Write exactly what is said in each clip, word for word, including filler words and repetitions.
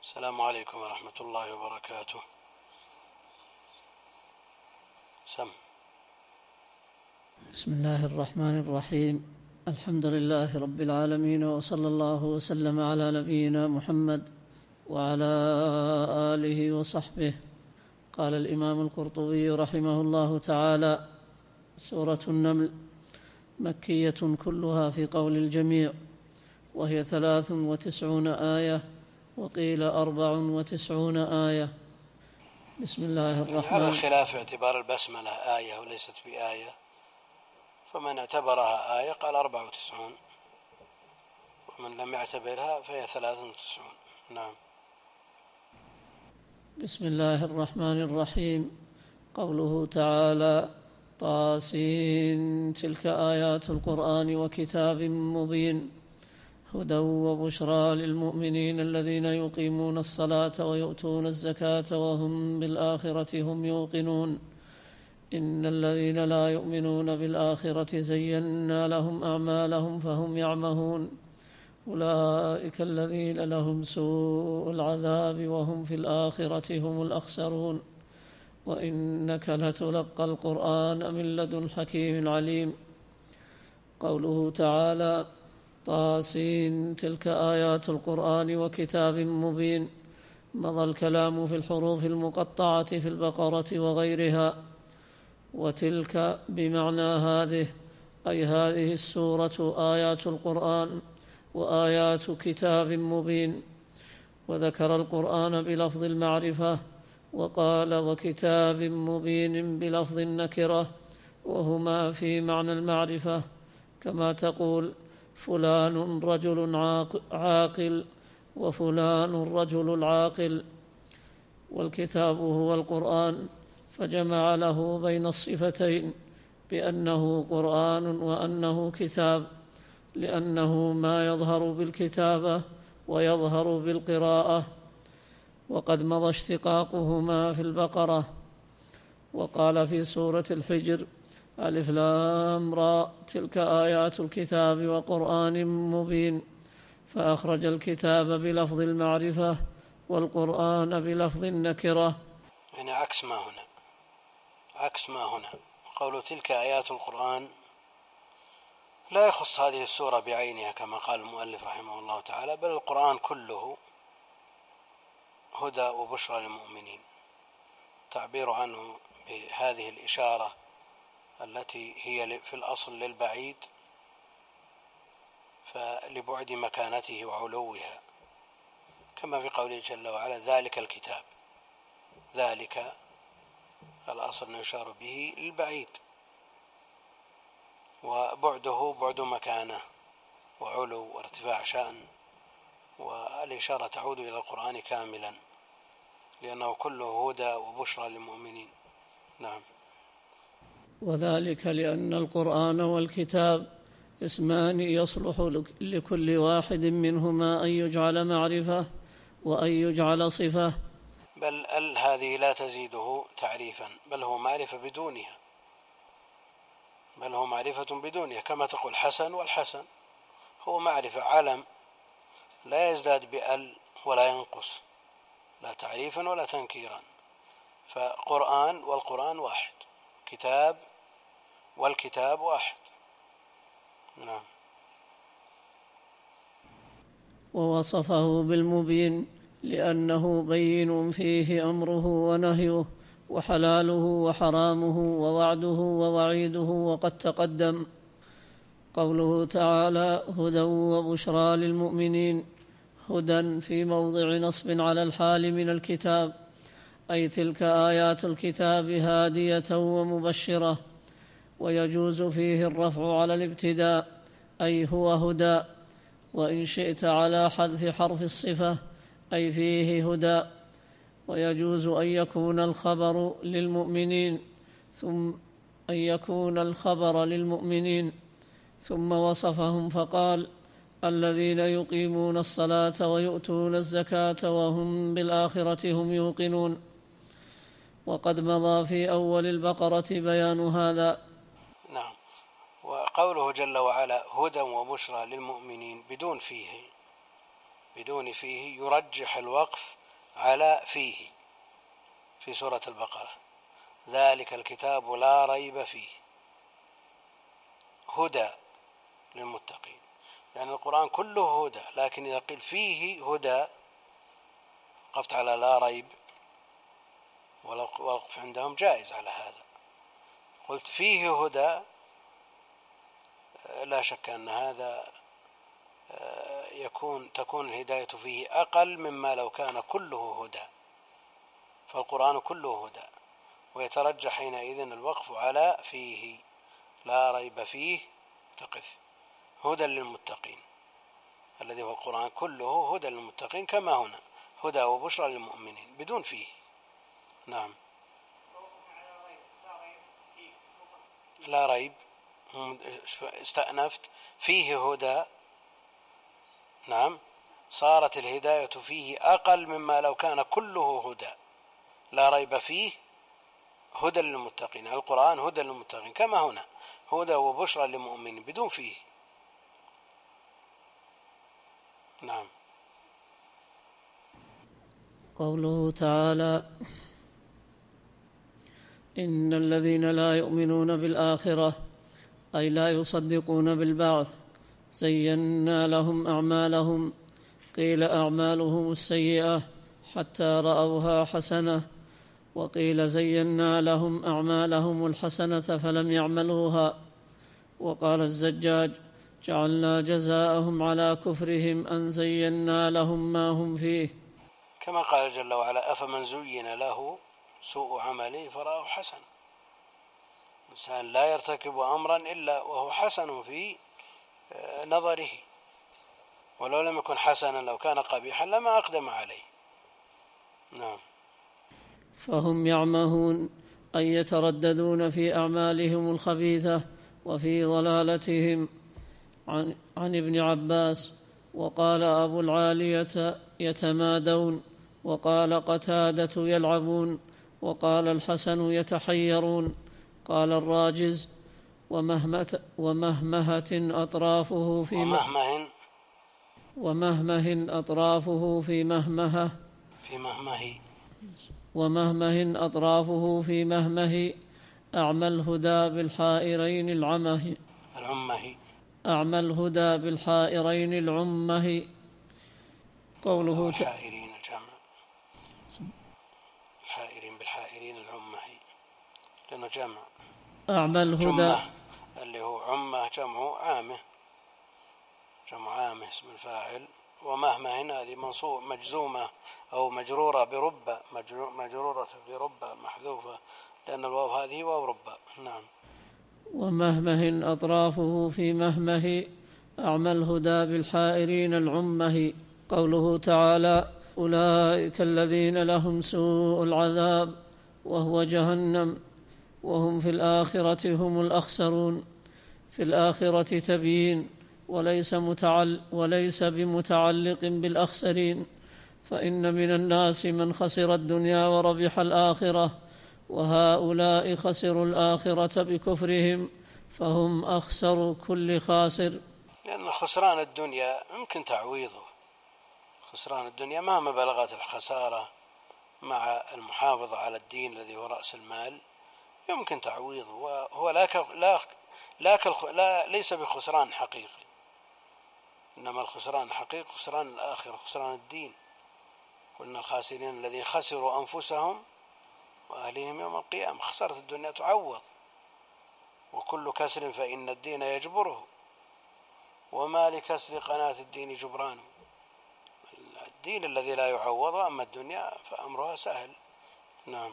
السلام عليكم ورحمة الله وبركاته. سم. بسم الله الرحمن الرحيم. الحمد لله رب العالمين، وصلى الله وسلم على نبينا محمد وعلى آله وصحبه. قال الإمام القرطبي رحمه الله تعالى: سورة النمل مكية كلها في قول الجميع، وهي ثلاث وتسعون آية، وقيل أربع وتسعون آية. بسم الله الرحمن على الخلاف اعتبار البسملة آية وليست بآية، فمن اعتبرها آية قال أربع وتسعون، ومن لم يعتبرها فهي ثلاث وتسعون. نعم. بسم الله الرحمن الرحيم. قوله تعالى: طاسين تلك آيات القرآن وكتاب مبين هدى وبشرى للمؤمنين الذين يقيمون الصلاة ويؤتون الزكاة وهم بالآخرة هم يوقنون إن الذين لا يؤمنون بالآخرة زينا لهم أعمالهم فهم يعمهون أولئك الذين لهم سوء العذاب وهم في الآخرة هم الأخسرون وإنك لتلقى القرآن من لدن حكيم عليم. قوله تعالى: طاسين تلك آيات القرآن وكتاب مبين، مضى الكلام في الحروف المقطعة في البقرة وغيرها، وتلك بمعنى هذه، أي هذه السورة آيات القرآن وآيات كتاب مبين. وذكر القرآن بلفظ المعرفة، وقال: وكتاب مبين بلفظ النكرة، وهما في معنى المعرفة، كما تقول فلان رجل عاقل وفلان رجل العاقل. والكتاب هو القرآن، فجمع له بين الصفتين بأنه قرآن وأنه كتاب، لأنه ما يظهر بالكتابة ويظهر بالقراءة، وقد مضى اشتقاقهما في البقرة. وقال في سورة الحجر: ألف لام را تلك آيات الكتاب وقرآن مبين، فأخرج الكتاب بلفظ المعرفة والقرآن بلفظ النكرة. يعني عكس ما هنا، عكس ما هنا. قول تلك آيات القرآن لا يخص هذه السورة بعينها كما قال المؤلف رحمه الله تعالى، بل القرآن كله هدى وبشرى للمؤمنين. تعبير عنه بهذه الإشارة التي هي في الأصل للبعيد، فلبعد مكانته وعلوها، كما في قوله جل وعلا: ذلك الكتاب. ذلك الأصل يشار به للبعيد، وبعده بعد مكانه وعلو وارتفاع شأن، والإشارة تعود إلى القرآن كاملا لأنه كله هدى وبشرى للمؤمنين. نعم. وذلك لأن القرآن والكتاب اسمان يصلح لكل واحد منهما أن يجعل معرفة وأن يجعل صفة. بل ال هذه لا تزيده تعريفا، بل هو معرفة بدونها، بل هو معرفة بدونها، كما تقول حسن، والحسن هو معرفة علم لا يزداد بأل ولا ينقص، لا تعريفا ولا تنكيرا. فقرآن والقرآن واحد، كتاب والكتاب واحد. نعم. ووصفه بالمبين لأنه بين فيه أمره ونهيه وحلاله وحرامه ووعده ووعيده، وقد تقدم. قوله تعالى: هدى وبشرى للمؤمنين، هدى في موضع نصب على الحال من الكتاب، أي تلك آيات الكتاب هادية ومبشرة. ويجوز فيه الرفع على الابتداء، أي هو هدى، وإن شئت على حذف حرف الصفة، أي فيه هدى. ويجوز أن يكون الخبر للمؤمنين ثم أن يكون الخبر للمؤمنين ثم وصفهم فقال: الذين يقيمون الصلاة ويؤتون الزكاة وهم بالآخرة هم يوقنون. وقد مضى في أول البقرة بيان هذا. نعم. وقوله جل وعلا: هدى وبشرى للمؤمنين بدون فيه، بدون فيه يرجح الوقف على فيه في سورة البقرة. ذلك الكتاب لا ريب فيه هدى للمتقين، يعني القرآن كله هدى، لكن إذا قيل فيه هدى وقفت على لا ريب، والوقف عندهم جائز على هذا. قلت فيه هدى، لا شك أن هذا يكون تكون الهداية فيه أقل مما لو كان كله هدى، فالقرآن كله هدى، ويترجح حينئذ الوقف على فيه لا ريب فيه تقف هدى للمتقين، الذي هو القرآن كله هدى للمتقين، كما هنا هدى وبشرى للمؤمنين بدون فيه. نعم. لا ريب استأنفت فيه هدى، نعم، صارت الهداية فيه أقل مما لو كان كله هدى. لا ريب فيه هدى للمتقين، القرآن هدى للمتقين، كما هنا هدى وبشرى للمؤمنين بدون فيه. نعم. قوله تعالى: إن الذين لا يؤمنون بالآخرة أي لا يصدقون بالبعث زينا لهم أعمالهم، قيل أعمالهم السيئة حتى رأوها حسنة، وقيل زينا لهم أعمالهم الحسنة فلم يعملوها. وقال الزجاج: جعلنا جزاءهم على كفرهم أن زينا لهم ما هم فيه، كما قال جل وعلا: أفمن زين له سوء عمله فرآه حسن. الإنسان لا يرتكب أمرا إلا وهو حسن في نظره، ولو لم يكن حسنا لو كان قبيحا لما أقدم عليه. نعم. فهم يعمهون أي يترددون في أعمالهم الخبيثة وفي ضلالتهم. عن, عن ابن عباس: وقال أبو العالية: يتمادون، وقال قتادة: يلعبون، وقال الحسن: يتحيرون. قال الراجز: ومهمة, ومهمهة أطرافه في ومهمه ومهمه أطرافه في مهمهة في مهمه ومهمه أطرافه في مهمه أعمى الهدى بالحائرين العمه العمه أعمى الهدى بالحائرين العمه. قوله الحائرين الجمع، الحائرين بالحائرين العمه لأنه جمع. أعمى الهدى جمة اللي هو عمه جمع عامه، جمع عامه اسم الفاعل. ومهما هنا هذه منصوب مجزومة أو مجرورة برب، مجرورة برب محذوفة لأن الواو هذه واو رب. نعم. ومهمه أطرافه في مهمه أعمى الهدى بالحائرين العمه. قوله تعالى: أولئك الذين لهم سوء العذاب وهو جهنم وهم في الآخرة هم الأخسرون. في الآخرة تبيين وليس, متعل وليس بمتعلق بالأخسرين، فإن من الناس من خسر الدنيا وربح الآخرة، وهؤلاء خسروا الآخرة بكفرهم فهم أخسر كل خاسر. لأن خسران الدنيا يمكن تعويضه، خسران الدنيا مهما بلغت الخسارة مع المحافظة على الدين الذي هو رأس المال يمكن تعويضه، وهو لا ك... لا... لا, كالخ... لا ليس بخسران حقيقي، إنما الخسران الحقيقي خسران الآخرة، خسران الدين. قلنا الخاسرين الذين خسروا أنفسهم وأهليهم يوم القيامة. خسارة الدنيا تعوض، وكل كسر فإن الدين يجبره، وما لكسر قناة الدين جبران. الدين الذي لا يعوض، أما الدنيا فأمرها سهل. نعم.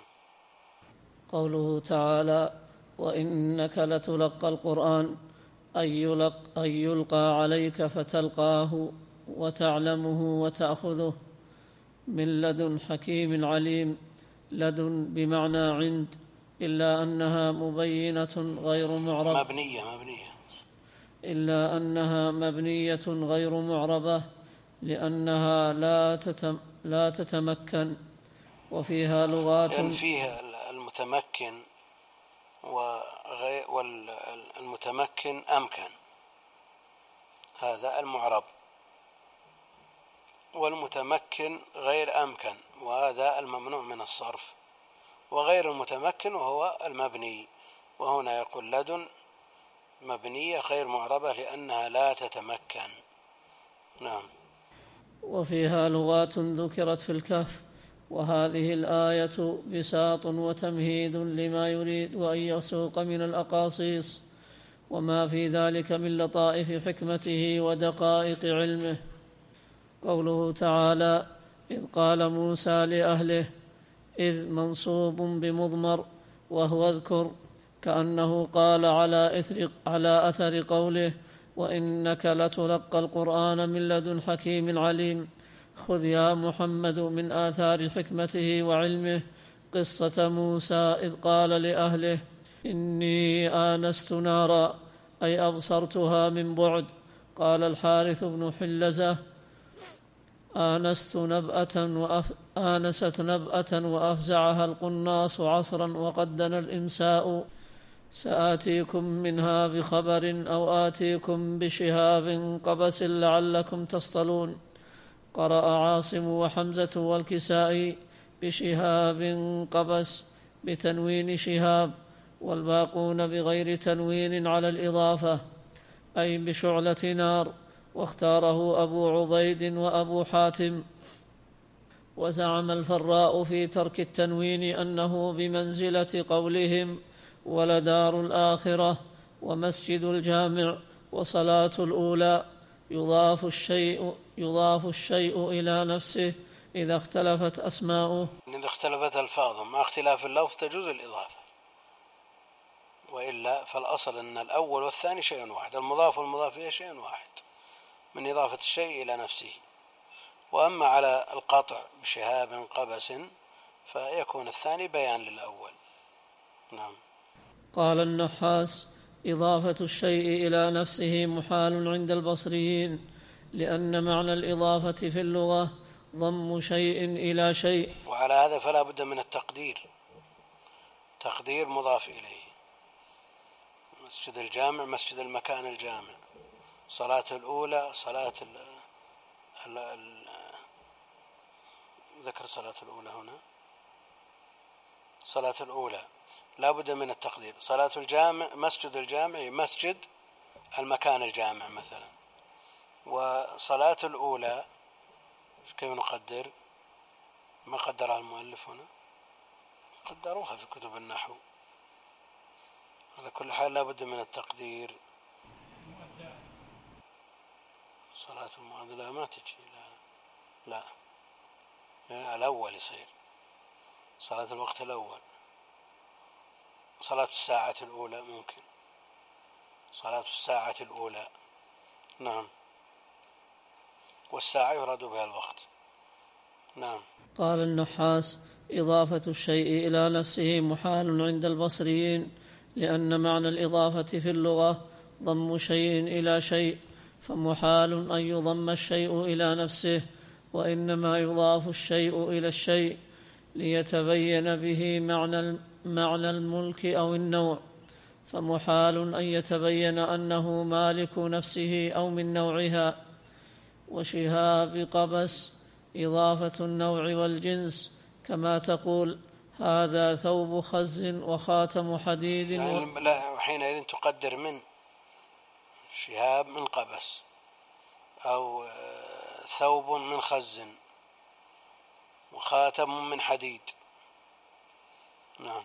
قوله تعالى: وإنك لتلقى القرآن أي يلق أي يلقى عليك فتلقاه وتعلمه وتأخذه من لدن حكيم عليم. لدن بمعنى عند، إلا أنها مبينة غير معربة مبنية مبنية إلا أنها مبنية غير معربة لأنها لا تتم لا تتمكن، وفيها لغات، لأن فيها المتمكن والمتمكن أمكن، هذا المعرب. والمتمكن غير أمكن، وهذا الممنوع من الصرف، وغير المتمكن وهو المبني، وهنا يقول لدن مبنية غير معربة لأنها لا تتمكن. نعم. وفيها لغات ذكرت في الكهف، وهذه الآية بساط وتمهيد لما يريد أن يسوق من الأقاصيص، وما في ذلك من لطائف حكمته ودقائق علمه. قوله تعالى: إذ قال موسى لأهله، إذ منصوب بمضمر وهو اذكر، كأنه قال على أثر, على أثر قوله: وإنك لتلقى القرآن من لدن حكيم عليم. خذ يا محمد من آثار حكمته وعلمه قصة موسى إذ قال لأهله: إني آنست نارا، أي أبصرتها من بعد. قال الحارث بن حلزة: آنست نبأة وأف... آنست نبأة وأفزعها القناص عصرا وقد دنا الإمساء، سآتيكم منها بخبر أو آتيكم بشهاب قبس لعلكم تصطلون. قرأ عاصم وحمزة والكسائي بشهاب قبس بتنوين شهاب، والباقون بغير تنوين على الإضافة، أي بشعلة نار، واختاره أبو عبيد وأبو حاتم. وزعم الفراء في ترك التنوين أنه بمنزلة قولهم: ولدار الآخرة، ومسجد الجامع، وصلاة الأولى. يضاف الشيء, يضاف الشيء إلى نفسه إذا اختلفت أسماؤه. إذا اختلفت ألفاظهم مع اختلاف اللفظ تجوز الإضافة، وإلا فالأصل أن الأول والثاني شيء واحد، المضاف والمضاف إليه شيء واحد من إضافة الشيء إلى نفسه. وأما على القطع بشهاب قبس فيكون الثاني بيان للأول. نعم. قال النحاس: إضافة الشيء إلى نفسه محال عند البصريين، لأن معنى الإضافة في اللغة ضم شيء إلى شيء. وعلى هذا فلا بد من التقدير، تقدير مضاف إليه. مسجد الجامع مسجد المكان الجامع، صلاة الأولى صلاة ال ال ال ذكر صلاة الأولى هنا، صلاة الأولى لا بد من التقدير. صلاة الجامع مسجد الجامع مسجد المكان الجامع مثلا. وصلاة الأولى كيف نقدر؟ ما قدرها المؤلف هنا، قدروها في كتب النحو. على كل حال لا بد من التقدير. صلاة المعادلة ما تجي، لا لا الأول يصير صلاة الوقت الأول. صلاة الساعة الأولى ممكن، صلاة الساعة الأولى. نعم. والساعة يراد بها الوقت. نعم. قال النحاس: إضافة الشيء إلى نفسه محال عند البصريين، لأن معنى الإضافة في اللغة ضم شيء إلى شيء، فمحال أن يضم الشيء إلى نفسه، وإنما يضاف الشيء إلى الشيء ليتبين به معنى معنى الملك أو النوع، فمحال أن يتبين أنه مالك نفسه أو من نوعها. وشهاب قبس إضافة النوع والجنس، كما تقول: هذا ثوب خز وخاتم حديد. يعني لا حينئذ تقدر من شهاب من قبس، أو ثوب من خز وخاتم من حديد. نعم.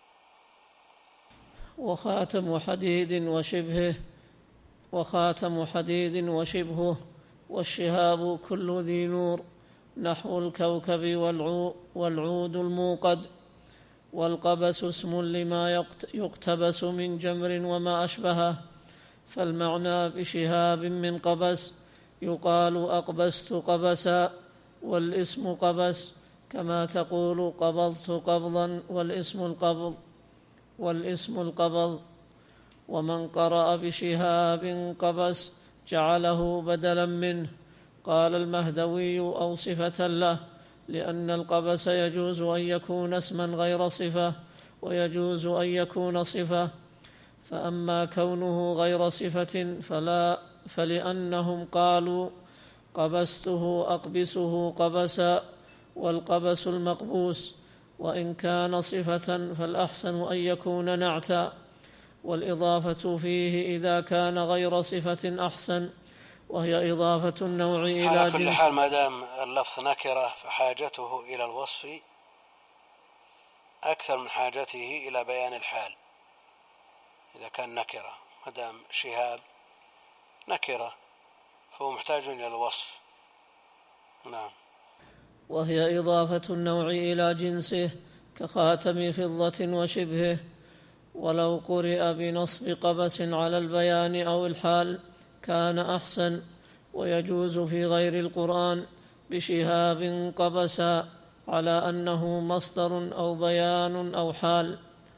وخاتم حديد وشبهه، وخاتم حديد وشبهه. والشهاب كل ذي نور، نحو الكوكب والعود الموقد. والقبس اسم لما يقتبس من جمر وما أشبهه، فالمعنى بشهاب من قبس يقال أقبست قبسا، والاسم قبس، كما تقول قبضت قبضا، والاسم القبض والاسم القبض. ومن قرأ بشهاب قبس جعله بدلا منه. قال المهدوي: أو صفة له، لأن القبس يجوز أن يكون اسما غير صفة، ويجوز أن يكون صفة. فأما كونه غير صفة فلا، فلأنهم قالوا قبسته أقبسه قبسا، والقبس المقبوس، وإن كان صفة فالأحسن أن يكون نعتا، والإضافة فيه إذا كان غير صفة أحسن، وهي إضافة النوع إلى جنس. على كل حال ما دام اللفظ نكرة فحاجته إلى الوصف أكثر من حاجته إلى بيان الحال. إذا كان نكرة، ما دام شهاب نكرة فهو محتاج إلى الوصف. نعم. وهي إضافة النوع إلى جنسه كخاتم فضة وشبهه، ولو قرئ بنصب قبس على البيان أو الحال كان أحسن. ويجوز في غير القرآن بشهاب قبسا على أنه مصدر أو بيان أو حال.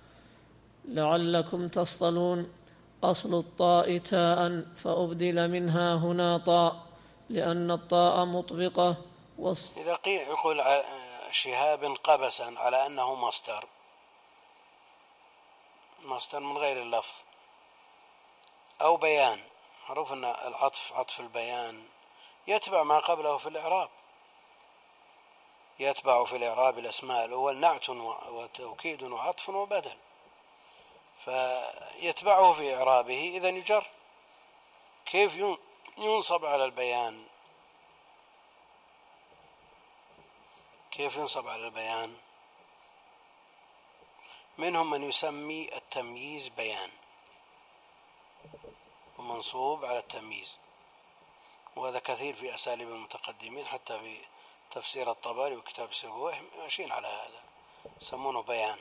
لعلكم تصطلون. أصل الطاء تاء فأبدل منها هنا طاء لأن الطاء مطبقة. وص... إذا قيل يقول شهاب قبسا على أنه مصدر، مصدر من غير اللفظ أو بيان، معروف أن العطف عطف البيان يتبع ما قبله في الإعراب، يتبع في الإعراب الأسماء الأول نعت وتوكيد وعطف وبدل، فيتبعه في إعرابه إذا يجر. كيف ينصب على البيان؟ كيف ينصب على البيان؟ منهم من يسمي التمييز بيان ومنصوب على التمييز، وهذا كثير في أساليب المتقدمين، حتى في تفسير الطبري وكتاب سبويه ماشيين على هذا، يسمونه بيان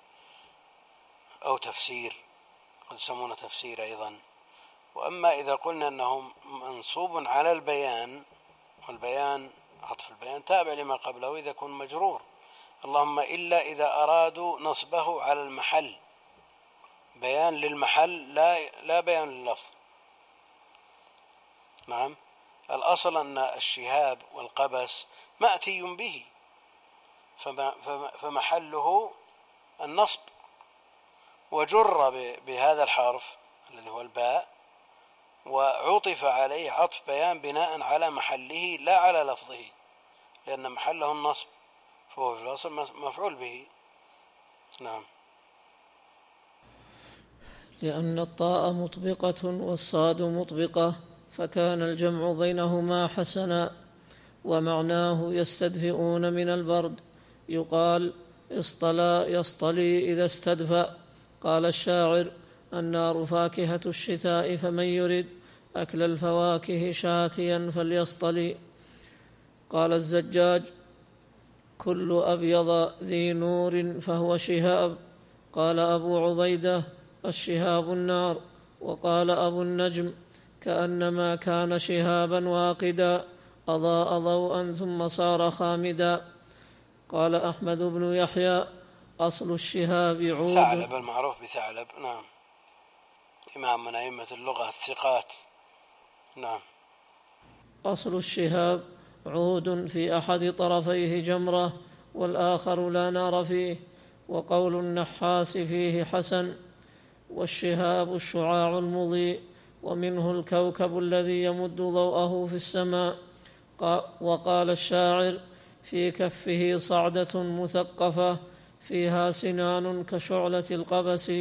أو تفسير، قد يسمونه تفسير أيضا. وأما إذا قلنا أنه منصوب على البيان، والبيان عطف البيان تابع لما قبله إذا كن مجرور، اللهم إلا إذا أرادوا نصبه على المحل، بيان للمحل لا لا بيان لللفظ. نعم. الأصل أن الشهاب والقبس مأتي به، فمحله النصب، وجر بهذا الحرف الذي هو الباء، وعطف عليه عطف بيان بناء على محله لا على لفظه، لأن محله النصب، فهو في الأصل مفعول به. نعم. لأن الطاء مطبقة والصاد مطبقة، فكان الجمع بينهما حسنا. ومعناه يستدفئون من البرد، يقال اصطلى يصطلي إذا استدفأ. قال الشاعر: النار فاكهة الشتاء فمن يرد أكل الفواكه شاتيا فليصطلي. قال الزجاج: كل أبيض ذي نور فهو شهاب. قال أبو عبيدة: الشهاب النار. وقال أبو النجم: كأنما كان شهابا واقدا أضاء ضوءا ثم صار خامدا. قال أحمد بن يحيى: أصل الشهاب عود. ثعلب المعروف بثعلب. نعم. إمام من أئمة اللغة الثقات. نعم. أصل الشهاب عود في أحد طرفيه جمرة والآخر لا نار فيه. وقول النحاس فيه حسن. والشهاب الشعاع المضيء، ومنه الكوكب الذي يمد ضوءه في السماء. وقال الشاعر: في كفه صعدة مثقفة فيها سنان كشعلة القبس.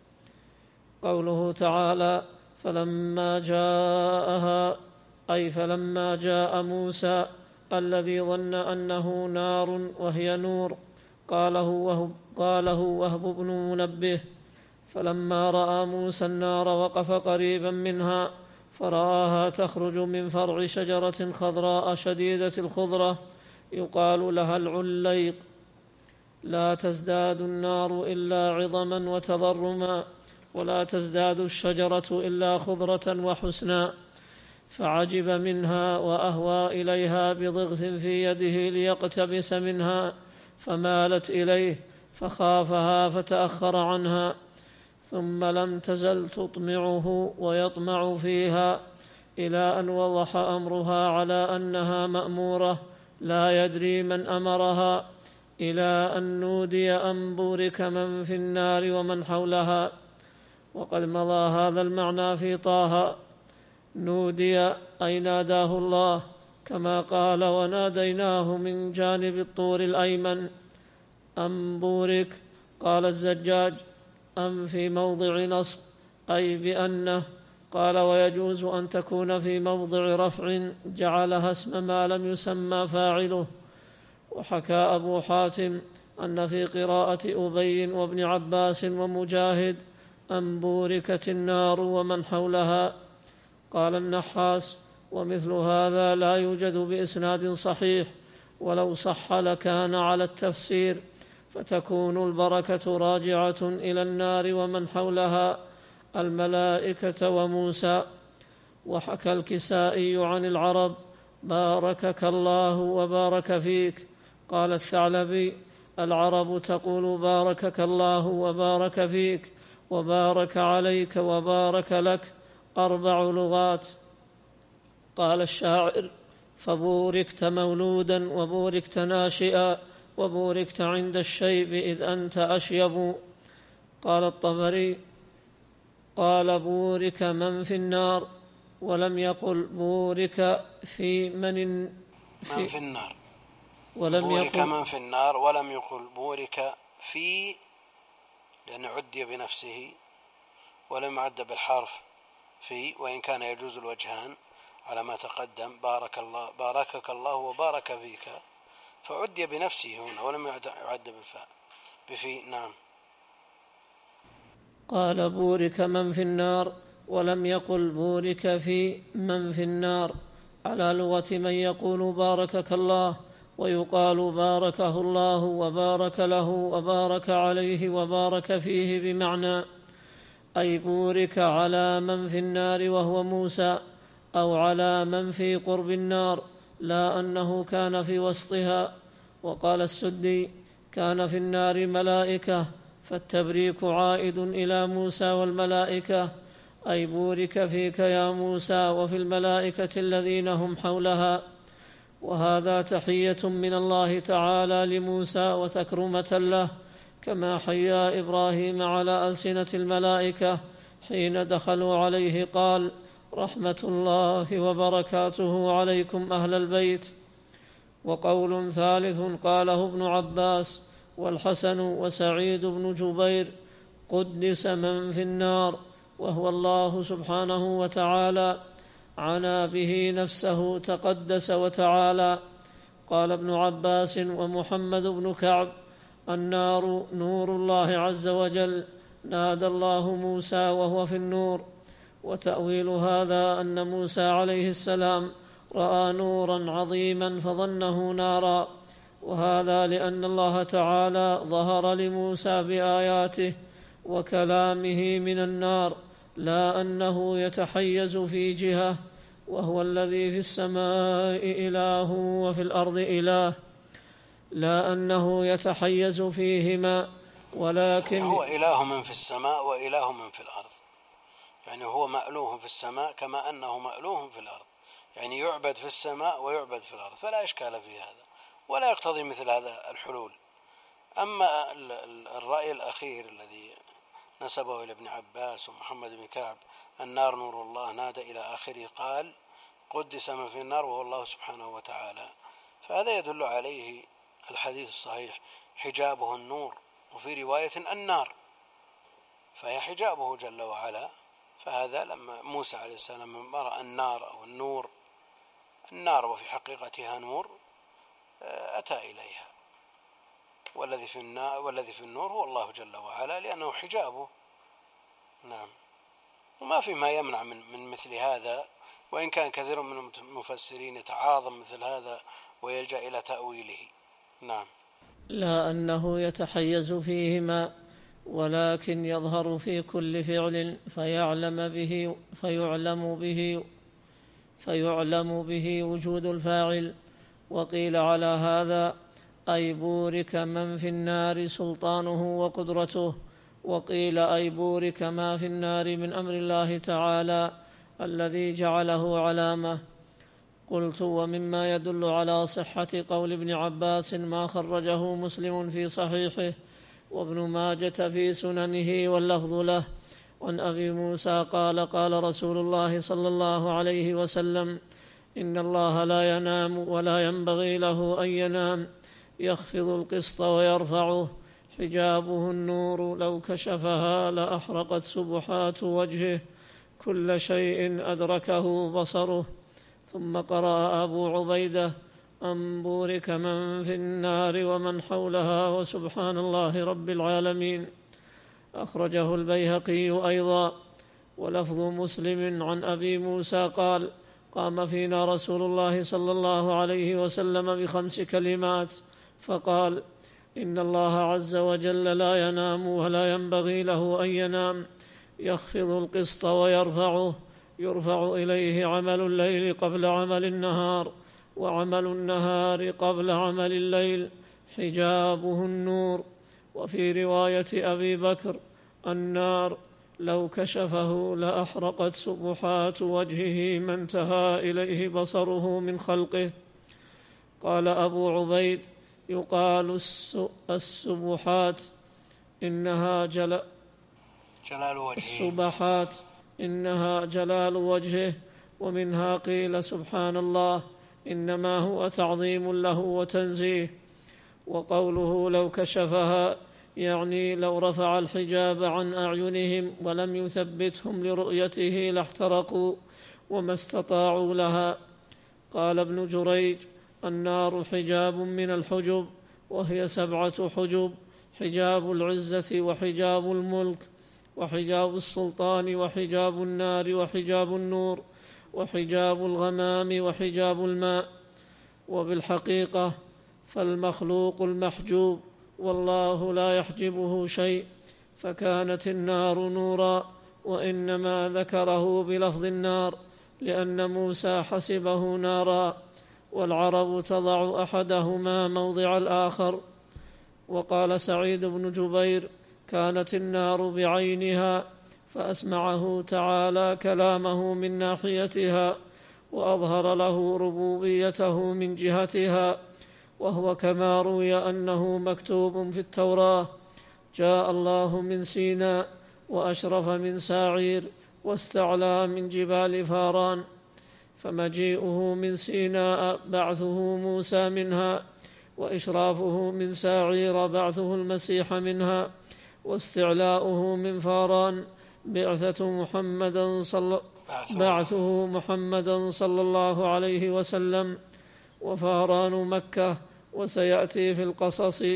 قوله تعالى: فلما جاءها، أي فلما جاء موسى الذي ظن أنه نار وهي نور. قاله وهب, قاله وهب بن منبه: فلما رأى موسى النار وقف قريبا منها فرآها تخرج من فرع شجرة خضراء شديدة الخضرة يقال لها العليق، لا تزداد النار إلا عظما وتضرما، ولا تزداد الشجرة إلا خضرة وحسنا. فعجب منها وأهوى إليها بضغث في يده ليقتبس منها، فمالت إليه فخافها فتأخر عنها، ثم لم تزل تطمعه ويطمع فيها إلى أن وضح أمرها على أنها مأمورة لا يدري من أمرها، إلى أن نودي أن بورك من في النار ومن حولها. وقد مضى هذا المعنى في طه: نودي أي ناداه الله كما قال وناديناه من جانب الطور الأيمن أم بورك. قال الزجاج أم في موضع نصب أي بأنه. قال ويجوز أن تكون في موضع رفع جعلها اسم ما لم يسمى فاعله. وحكى أبو حاتم أن في قراءة أبي وابن عباس ومجاهد أن بوركت النار ومن حولها. قال النحاس ومثل هذا لا يوجد بإسناد صحيح، ولو صح لكان على التفسير، فتكون البركة راجعة إلى النار ومن حولها الملائكة وموسى. وحكى الكسائي عن العرب باركك الله وبارك فيك. قال الثعلبي العرب تقول باركك الله وبارك فيك وبارك عليك وبارك لك، أربع لغات. قال الشاعر فبوركت مولودا وبوركت ناشئا وبوركت عند الشيب إذ أنت أشيب. قال الطبري قال بورك من في النار ولم يقل بورك في من في, من في النار ولم بورك يقل من في النار ولم يقل بورك في، لأنه عدي بنفسه ولم يعد بالحرف في، وإن كان يجوز الوجهان على ما تقدم بارك الله باركك الله وبارك فيك، فعدي بنفسه هنا ولم يعد بالفاء بفي. نعم. قال بورك من في النار ولم يقل بورك في من في النار، على لغة من يقول باركك الله ويقال باركه الله وبارك له وبارك عليه وبارك فيه، بمعنى أي بورك على من في النار وهو موسى، أو على من في قرب النار، لا أنه كان في وسطها. وقال السدي كان في النار ملائكة، فالتبريك عائد إلى موسى والملائكة، أي بورك فيك يا موسى وفي الملائكة الذين هم حولها. وهذا تحية من الله تعالى لموسى وتكرمة له، كما حيا إبراهيم على ألسنة الملائكة حين دخلوا عليه قال رحمة الله وبركاته عليكم أهل البيت. وقول ثالث قاله ابن عباس والحسن وسعيد بن جبير قدس من في النار، وهو الله سبحانه وتعالى عنا به نفسه تقدس وتعالى. قال ابن عباس ومحمد بن كعب النار نور الله عز وجل، نادى الله موسى وهو في النور. وتأويل هذا أن موسى عليه السلام رأى نورا عظيما فظنه نارا، وهذا لأن الله تعالى ظهر لموسى بآياته وكلامه من النار، لا أنه يتحيز في جهة، وهو الذي في السماء إله وفي الأرض إله، لا أنه يتحيز فيهما، ولكن هو إله من في السماء وإله من في الأرض، يعني هو مألوه في السماء كما أنه مألوه في الأرض، يعني يعبد في السماء ويعبد في الأرض، فلا إشكال في هذا ولا يقتضي مثل هذا الحلول. أما الرأي الأخير الذي نسبه إلى ابن عباس ومحمد بن كعب النار نور الله نادى إلى آخره قال قدس من في النار وهو الله سبحانه وتعالى، فهذا يدل عليه الحديث الصحيح حجابه النور، وفي رواية النار، فهي حجابه جل وعلا. فهذا لما موسى عليه السلام لما رأى النار أو النور النار وفي حقيقتها نور أتى إليها، والذي في النار والذي في النور هو الله جل وعلا لأنه حجابه. نعم. وما في ما يمنع من, من مثل هذا، وإن كان كثير من المفسرين يتعاظم مثل هذا ويلجأ إلى تأويله. نعم. لا أنه يتحيز فيهما، ولكن يظهر في كل فعل فيعلم به فيعلم به فيعلم به وجود الفاعل. وقيل على هذا أي بورك من في النار سلطانه وقدرته، وقيل أي بورك ما في النار من أمر الله تعالى الذي جعله علامة. قلت ومما يدل على صحة قول ابن عباس ما خرجه مسلم في صحيحه وابن ماجة في سننه واللفظ له عن أبي موسى قال قال رسول الله صلى الله عليه وسلم إن الله لا ينام ولا ينبغي له أن ينام، يخفض القسط ويرفعه، حجابه النور، لو كشفها لأحرقت سبحات وجهه، كل شيء أدركه بصره. ثم قرأ أبو عبيدة: أن بورك من في النار ومن حولها وسبحان الله رب العالمين. أخرجه البيهقي أيضا. ولفظ مسلم عن أبي موسى قال: قام فينا رسول الله صلى الله عليه وسلم بخمس كلمات فقال: إن الله عز وجل لا ينام ولا ينبغي له أن ينام، يخفض القسط ويرفعه، يرفع إليه عمل الليل قبل عمل النهار، وعمل النهار قبل عمل الليل، حجابه النور. وفي رواية أبي بكر: النار لو كشفه لأحرقت سبحات وجهه ما انتهى إليه بصره من خلقه. قال أبو عبيد: يقال السبحات إنها جل... جلال وجهه السبحات إنها جلال وجهه، ومنها قيل سبحان الله، إنما هو تعظيم له وتنزيه. وقوله لو كشفها يعني لو رفع الحجاب عن أعينهم ولم يثبتهم لرؤيته لاحترقوا وما استطاعوا لها. قال ابن جريج: النار حجاب من الحجب، وهي سبعة حجب: حجاب العزة، وحجاب الملك، وحجاب السلطان، وحجاب النار، وحجاب النور، وحجاب الغمام، وحجاب الماء. وبالحقيقة فالمخلوق المحجوب، والله لا يحجبه شيء، فكانت النار نورا، وإنما ذكره بلفظ النار لأن موسى حسبه نارا، والعرب تضع أحدهما موضع الآخر. وقال سعيد بن جبير: كانت النار بعينها، فأسمعه تعالى كلامه من ناحيتها، وأظهر له ربوبيته من جهتها، وهو كما روي أنه مكتوب في التوراة: جاء الله من سيناء وأشرف من ساعير واستعلى من جبال فاران. فمجيئه من سيناء بعثه موسى منها، وإشرافه من ساعير بعثه المسيح منها، واستعلاؤه من فاران بعثة محمد صلى بعثه محمدا صلى الله عليه وسلم، وفاران مكة. وسيأتي في القصص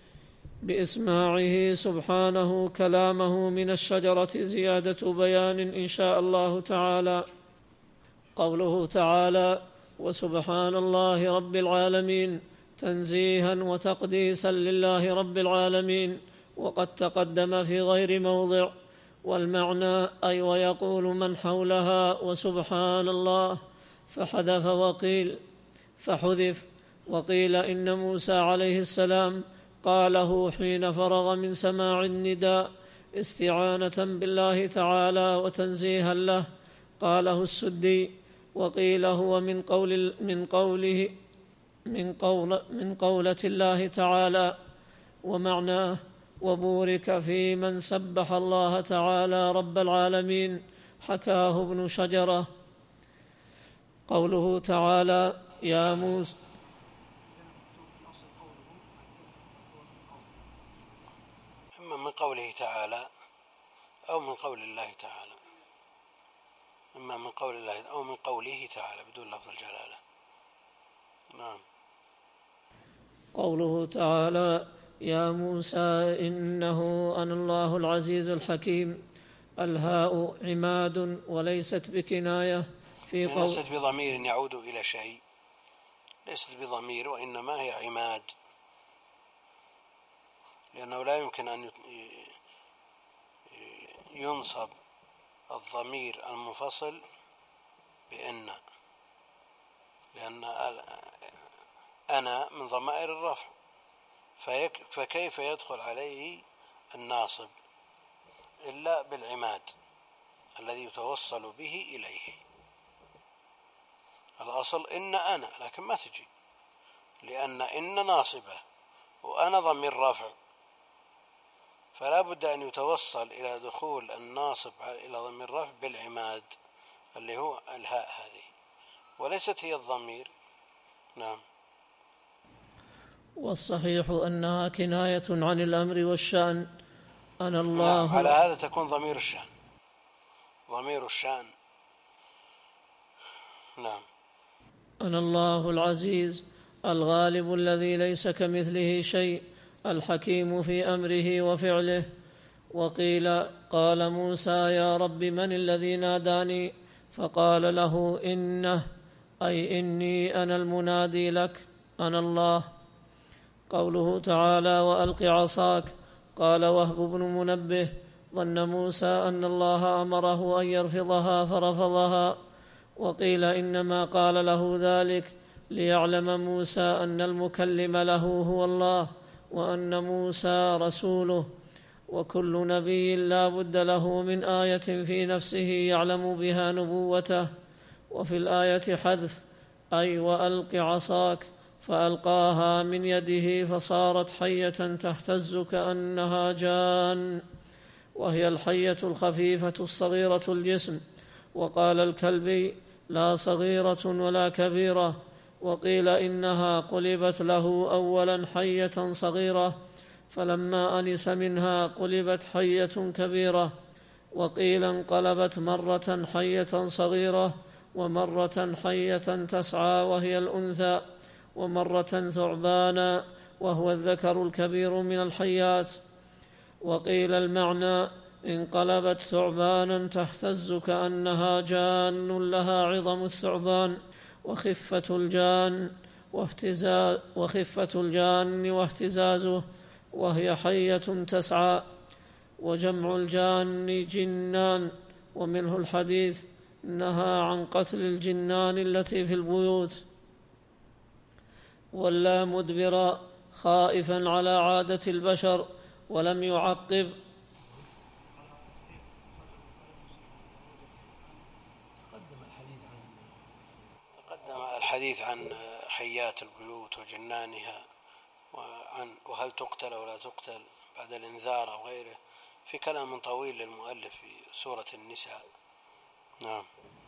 بإسماعه سبحانه كلامه من الشجرة زيادة بيان إن شاء الله تعالى. قوله تعالى: وسبحان الله رب العالمين، تنزيها وتقديسا لله رب العالمين، وقد تقدم في غير موضع. والمعنى أي ويقول من حولها وسبحان الله، فحذف وقيل فحذف وقيل إن موسى عليه السلام قاله حين فرغ من سماع النداء استعانة بالله تعالى وتنزيها له، قاله السدي. وقيل هو من قول من قوله من قول من قولة الله تعالى، ومعناه وبورك في من سبح الله تعالى رب العالمين، حكاه ابن شجرة. قوله تعالى: يا موسى إما من قوله تعالى أو من قول الله تعالى، إما من قول الله أو من قوله تعالى بدون لفظ الجلالة. نعم. قوله تعالى: يا موسى إنه أنا الله العزيز الحكيم، الهاء عماد وليست بكناية في قول ليست بضمير يعود إلى شيء، ليست بضمير وإنما هي عماد، لأنه لا يمكن أن ينصب الضمير المنفصل بأن، لأن أنا من ضمائر الرفع، فكيف يدخل عليه الناصب إلا بالعماد الذي يتوصل به إليه. الأصل إن أنا، لكن ما تجي، لأن إن ناصبة وأنا ضمير رفع، فلا بد أن يتوصل إلى دخول الناصب إلى ضمير الرفع بالعماد اللي هو الهاء هذه، وليست هي الضمير. نعم. والصحيح أنها كناية عن الأمر والشأن. أنا الله. نعم، على هذا تكون ضمير الشأن، ضمير الشأن. نعم. أنا الله العزيز الغالب الذي ليس كمثله شيء، الحكيم في أمره وفعله. وقيل قال موسى يا رب من الذي ناداني؟ فقال له إنه أي إني أنا المنادي لك، أنا الله. قوله تعالى وألق عصاك، قال وهب بن منبه ظن موسى أن الله أمره أن يرفضها فرفضها. وقيل إنما قال له ذلك ليعلم موسى أن المكلم له هو الله، وأن موسى رسوله. وكل نبي لا بد له من آية في نفسه يعلم بها نبوته. وفي الآية حذف، أي وألق عصاك، فألقاها من يده فصارت حية تهتز كأنها جان، وهي الحية الخفيفة الصغيرة الجسم. وقال الكلبي لا صغيرة ولا كبيرة. وقيل إنها قلبت له أولا حية صغيرة، فلما أنس منها قلبت حية كبيرة. وقيل انقلبت مرة حية صغيرة، ومرة حية تسعى وهي الأنثى، ومرة ثعبانا وهو الذكر الكبير من الحيات. وقيل المعنى انقلبت ثعبانا تهتز كأنها جان لها عظم الثعبان، وخفة الجان واهتزاز وخفة الجان واهتزازه، وهي حية تسعى. وجمع الجان جنان، ومنه الحديث نهى عن قتل الجنان التي في البيوت. ولا مدبرا خائفا على عادة البشر، ولم يعقب. تقدم الحديث عن حيات البيوت وجنانها، وعن وهل تقتل ولا تقتل بعد الإنذار أو غيره، في كلام طويل للمؤلف في سورة النساء. نعم.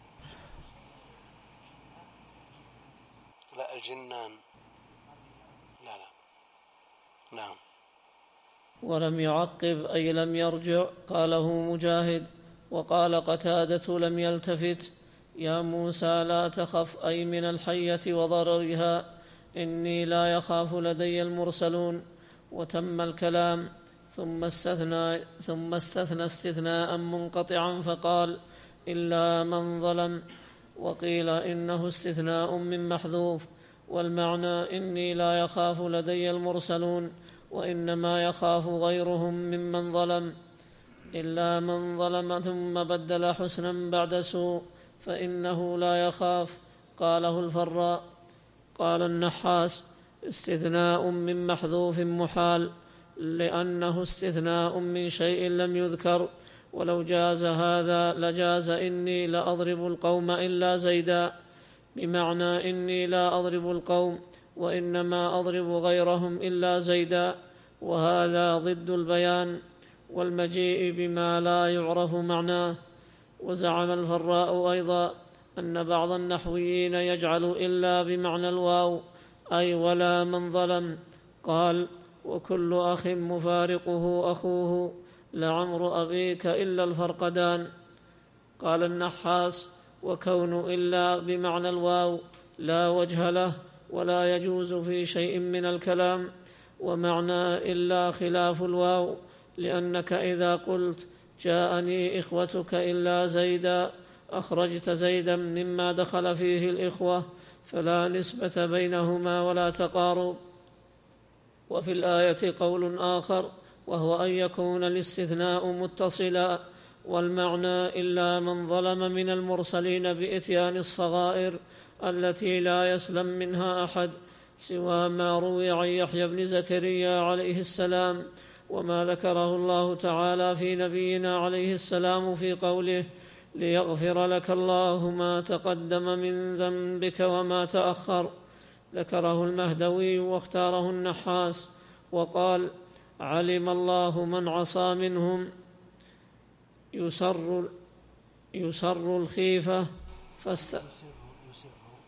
لا الجنان، لا لا. نعم. ولم يعقب أي لم يرجع، قاله مجاهد. وقال قتادة لم يلتفت. يا موسى لا تخف أي من الحية وضررها، إني لا يخاف لدي المرسلون. وتم الكلام، ثم استثنى, ثم استثنى استثناء منقطعا فقال إلا من ظلم. وقيل إنه استثناء من محذوف، والمعنى إني لا يخاف لدي المرسلون، وإنما يخاف غيرهم ممن ظلم. إلا من ظلم ثم بدل حسنا بعد سوء فإنه لا يخاف. قاله الفراء. قال النحاس استثناء من محذوف محال، لأنه استثناء من شيء لم يذكر. ولو جاز هذا لجاز إني لأضرب القوم إلا زيدا، بمعنى إني لا أضرب القوم وإنما أضرب غيرهم إلا زيدا، وهذا ضد البيان والمجيء بما لا يعرف معناه. وزعم الفراء أيضا أن بعض النحويين يجعل إلا بمعنى الواو، أي ولا من ظلم. قال وكل أخ مفارقه أخوه، لعمر أبيك إلا الفرقدان. قال النحاس وكون إلا بمعنى الواو لا وجه له ولا يجوز في شيء من الكلام. ومعنى إلا خلاف الواو، لأنك إذا قلت جاءني إخوتك إلا زيدا أخرجت زيدا مما دخل فيه الإخوة، فلا نسبة بينهما ولا تقارب. وفي الآية قول آخر، وهو أن يكون الاستثناء متصلا، والمعنى إلا من ظلم من المرسلين بإتيان الصغائر التي لا يسلم منها أحد، سوى ما روي عن يحيى بن زكريا عليه السلام، وما ذكره الله تعالى في نبينا عليه السلام في قوله ليغفر لك الله ما تقدم من ذنبك وما تأخر. ذكره المهدوي واختاره النحاس، وقال علم الله من عصى منهم يسر, يسر الخيفة فاست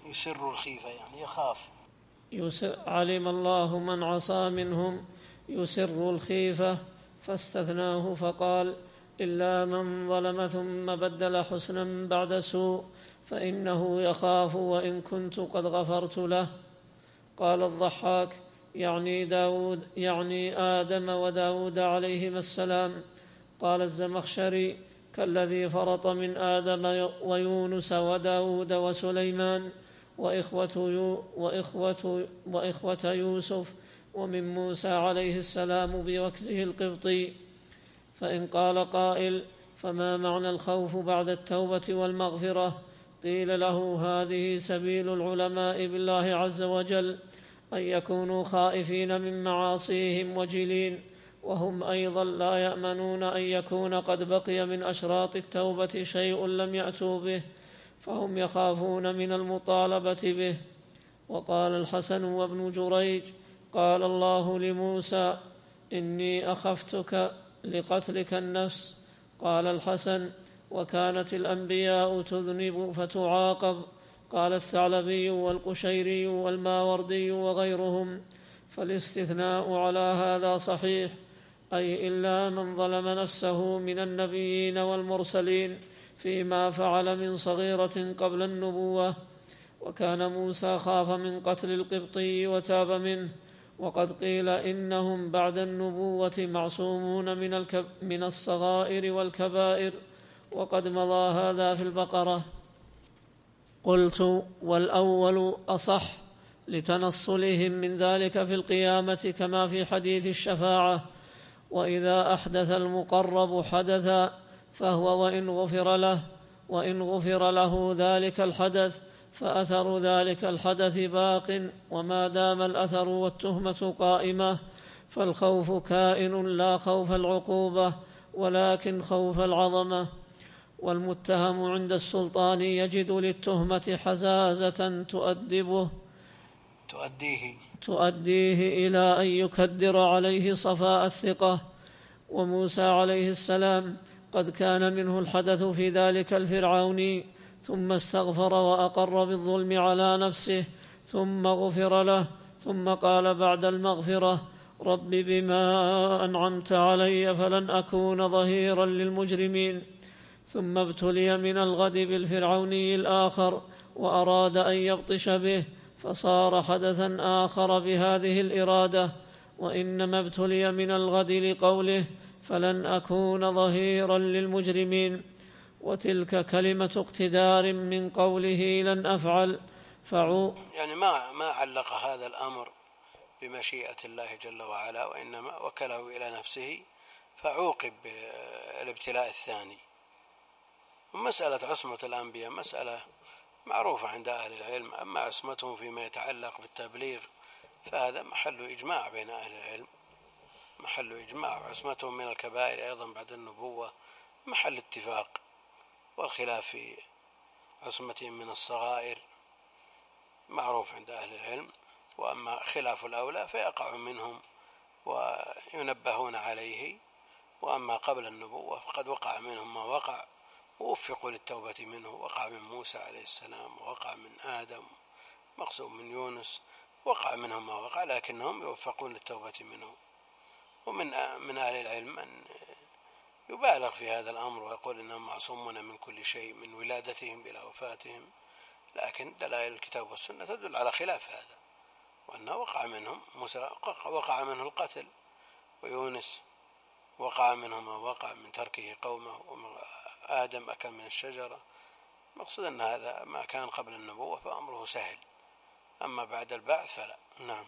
يسر الخيفة يعني يخاف. علم الله من عصى منهم يسر الخيفة فاستثناه فقال إلا من ظلم ثم بدل حسنا بعد سوء فإنه يخاف وإن كنت قد غفرت له. قال الضحاك يعني داود يعني آدم وداود عليهما السلام. قال الزمخشري كالذي فرط من آدم ويونس وداود وسليمان وإخوة, يو وإخوة, وإخوة يوسف ومن موسى عليه السلام بوكزه القبطي. فإن قال قائل فما معنى الخوف بعد التوبة والمغفرة؟ قيل له هذه سبيل العلماء بالله عز وجل أن يكونوا خائفين من معاصيهم وجلين، وهم أيضا لا يأمنون أن يكون قد بقي من أشراط التوبة شيء لم يأتوا به، فهم يخافون من المطالبة به. وقال الحسن وابن جريج قال الله لموسى إني أخفتك لقتلك النفس. قال الحسن وكانت الأنبياء تذنب فتعاقب. قال الثعلبي والقشيري والماوردي وغيرهم فالاستثناء على هذا صحيح، أي إلا من ظلم نفسه من النبيين والمرسلين فيما فعل من صغيرة قبل النبوة. وكان موسى خاف من قتل القبطي وتاب منه، وقد قيل إنهم بعد النبوة معصومون من, الكب من الصغائر والكبائر، وقد مضى هذا في البقرة. قلت والأول أصح لتنصلهم من ذلك في القيامة كما في حديث الشفاعة، وإذا أحدث المقرب حدثا فهو وإن غفر له وإن غفر له ذلك الحدث فأثر ذلك الحدث باق، وما دام الأثر والتهمة قائمة فالخوف كائن لا خوف العقوبة ولكن خوف العظمة. والمتهم عند السلطان يجد للتهمة حزازة تؤدبه تؤديه تؤديه إلى أن يكدر عليه صفاء الثقة. وموسى عليه السلام قد كان منه الحدث في ذلك الفرعوني، ثم استغفر وأقر بالظلم على نفسه ثم غفر له، ثم قال بعد المغفرة رب بما أنعمت علي فلن أكون ظهيرا للمجرمين. ثم ابتلي من الغد بالفرعوني الآخر وأراد أن يبطش به فصار حدثا آخر بهذه الإرادة، وإنما ابتلي من الغد لقوله فلن أكون ظهيرا للمجرمين، وتلك كلمة اقتدار من قوله لن أفعل فعو يعني ما ما علق هذا الأمر بمشيئة الله جل وعلا، وإنما وكله إلى نفسه فعوقب بالابتلاء الثاني. ومسألة عصمة الأنبياء مسألة معروفة عند أهل العلم، أما عصمتهم فيما يتعلق بالتبليغ فهذا محل إجماع بين أهل العلم، محل إجماع. عصمتهم من الكبائر أيضا بعد النبوة محل اتفاق، والخلاف في عصمتهم من الصغائر معروف عند أهل العلم. وأما خلاف الأولى فيقع منهم وينبهون عليه، وأما قبل النبوة فقد وقع منهم ما وقع ووفقوا للتوبة منه، وقع من موسى عليه السلام ووقع من آدم مقصود من يونس، وقع منهم ما وقع لكنهم يوفقون للتوبة منه. ومن من أهل العلم أن يبالغ في هذا الأمر ويقول إنهم معصومون من كل شيء من ولادتهم إلى وفاتهم، لكن دلائل الكتاب والسنة تدل على خلاف هذا، وأنه وقع منهم موسى وقع منه القتل، ويونس وقع منه ما وقع من تركه قومه، وآدم أكل من الشجرة. مقصود أن هذا ما كان قبل النبوة فأمره سهل، أما بعد البعث فلا. نعم.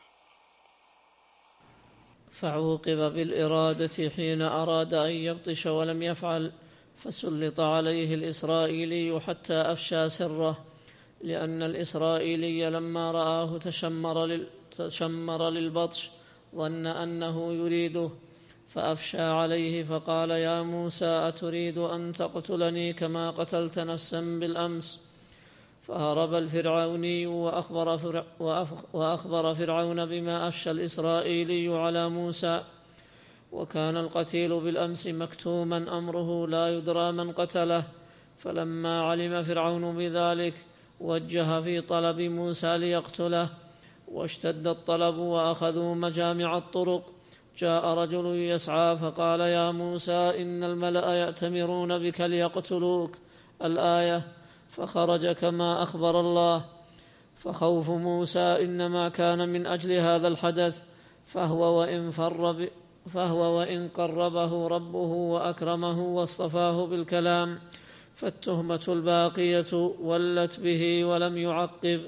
فعوقب بالإرادة حين أراد أن يبطش ولم يفعل، فسلط عليه الإسرائيلي حتى أفشى سره، لأن الإسرائيلي لما رآه تشمر, لل... تشمر للبطش ظن أنه يريده فأفشى عليه فقال يا موسى أتريد أن تقتلني كما قتلت نفسا بالأمس؟ فهرب الفرعوني وأخبر, فرع وأخبر فرعون بما أفشى الإسرائيلي على موسى، وكان القتيل بالأمس مكتوما أمره لا يدرى من قتله. فلما علم فرعون بذلك وجه في طلب موسى ليقتله، واشتد الطلب وأخذوا مجامع الطرق. جاء رجل يسعى فقال يا موسى إن الملأ يأتمرون بك ليقتلوك، الآية، فخرج كما أخبر الله. فخوف موسى إنما كان من أجل هذا الحدث، فهو وإن, فر فهو وإن قربه ربه وأكرمه واصطفاه بالكلام، فالتهمة الباقية ولت به ولم يعقب.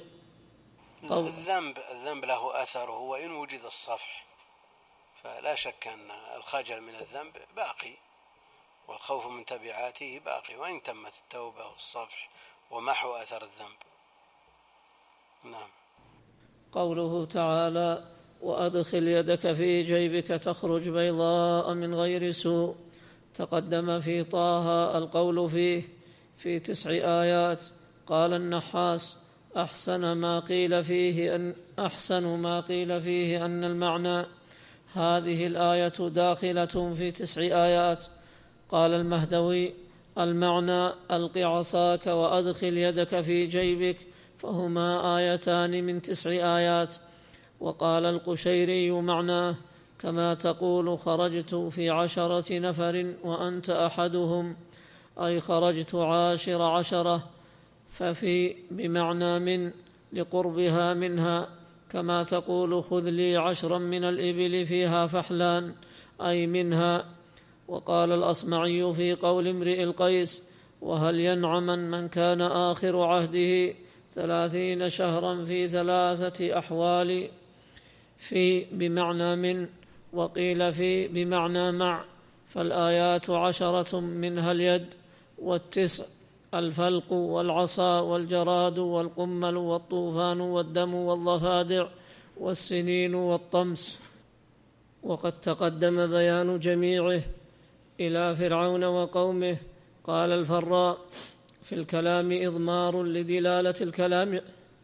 الذنب الذنب له أثره، وإن وجد الصفح فلا شك أن الخجل من الذنب باقي، والخوف من تبعاته باقي، وإن تمت التوبة والصفح ومحو أثر الذنب. نعم. قوله تعالى وأدخل يدك في جيبك تخرج بيضاء من غير سوء، تقدم في طه القول فيه في تسع آيات. قال النحاس أحسن ما قيل فيه أن أحسن ما قيل فيه أن المعنى هذه الآية داخلة في تسع آيات. قال المهدوي المعنى ألق عصاك وأدخل يدك في جيبك، فهما آيتان من تسع آيات. وقال القشيري معناه كما تقول خرجت في عشرة نفر وأنت أحدهم، أي خرجت عاشر عشرة، ففي بمعنى من لقربها منها، كما تقول خذ لي عشرا من الإبل فيها فحلان، أي منها. وقال الأصمعي في قول امرئ القيس وهل ينعمن من كان آخر عهده ثلاثين شهرا في ثلاثة أحوال، في بمعنى من، وقيل في بمعنى مع. فالآيات عشرة منها اليد، والتسع الفلق والعصا والجراد والقمل والطوفان والدم والضفادع والسنين والطمس. وقد تقدم بيان جميعه إلى فرعون وقومه. قال الفراء في الكلام إضمار لدلالة الكلام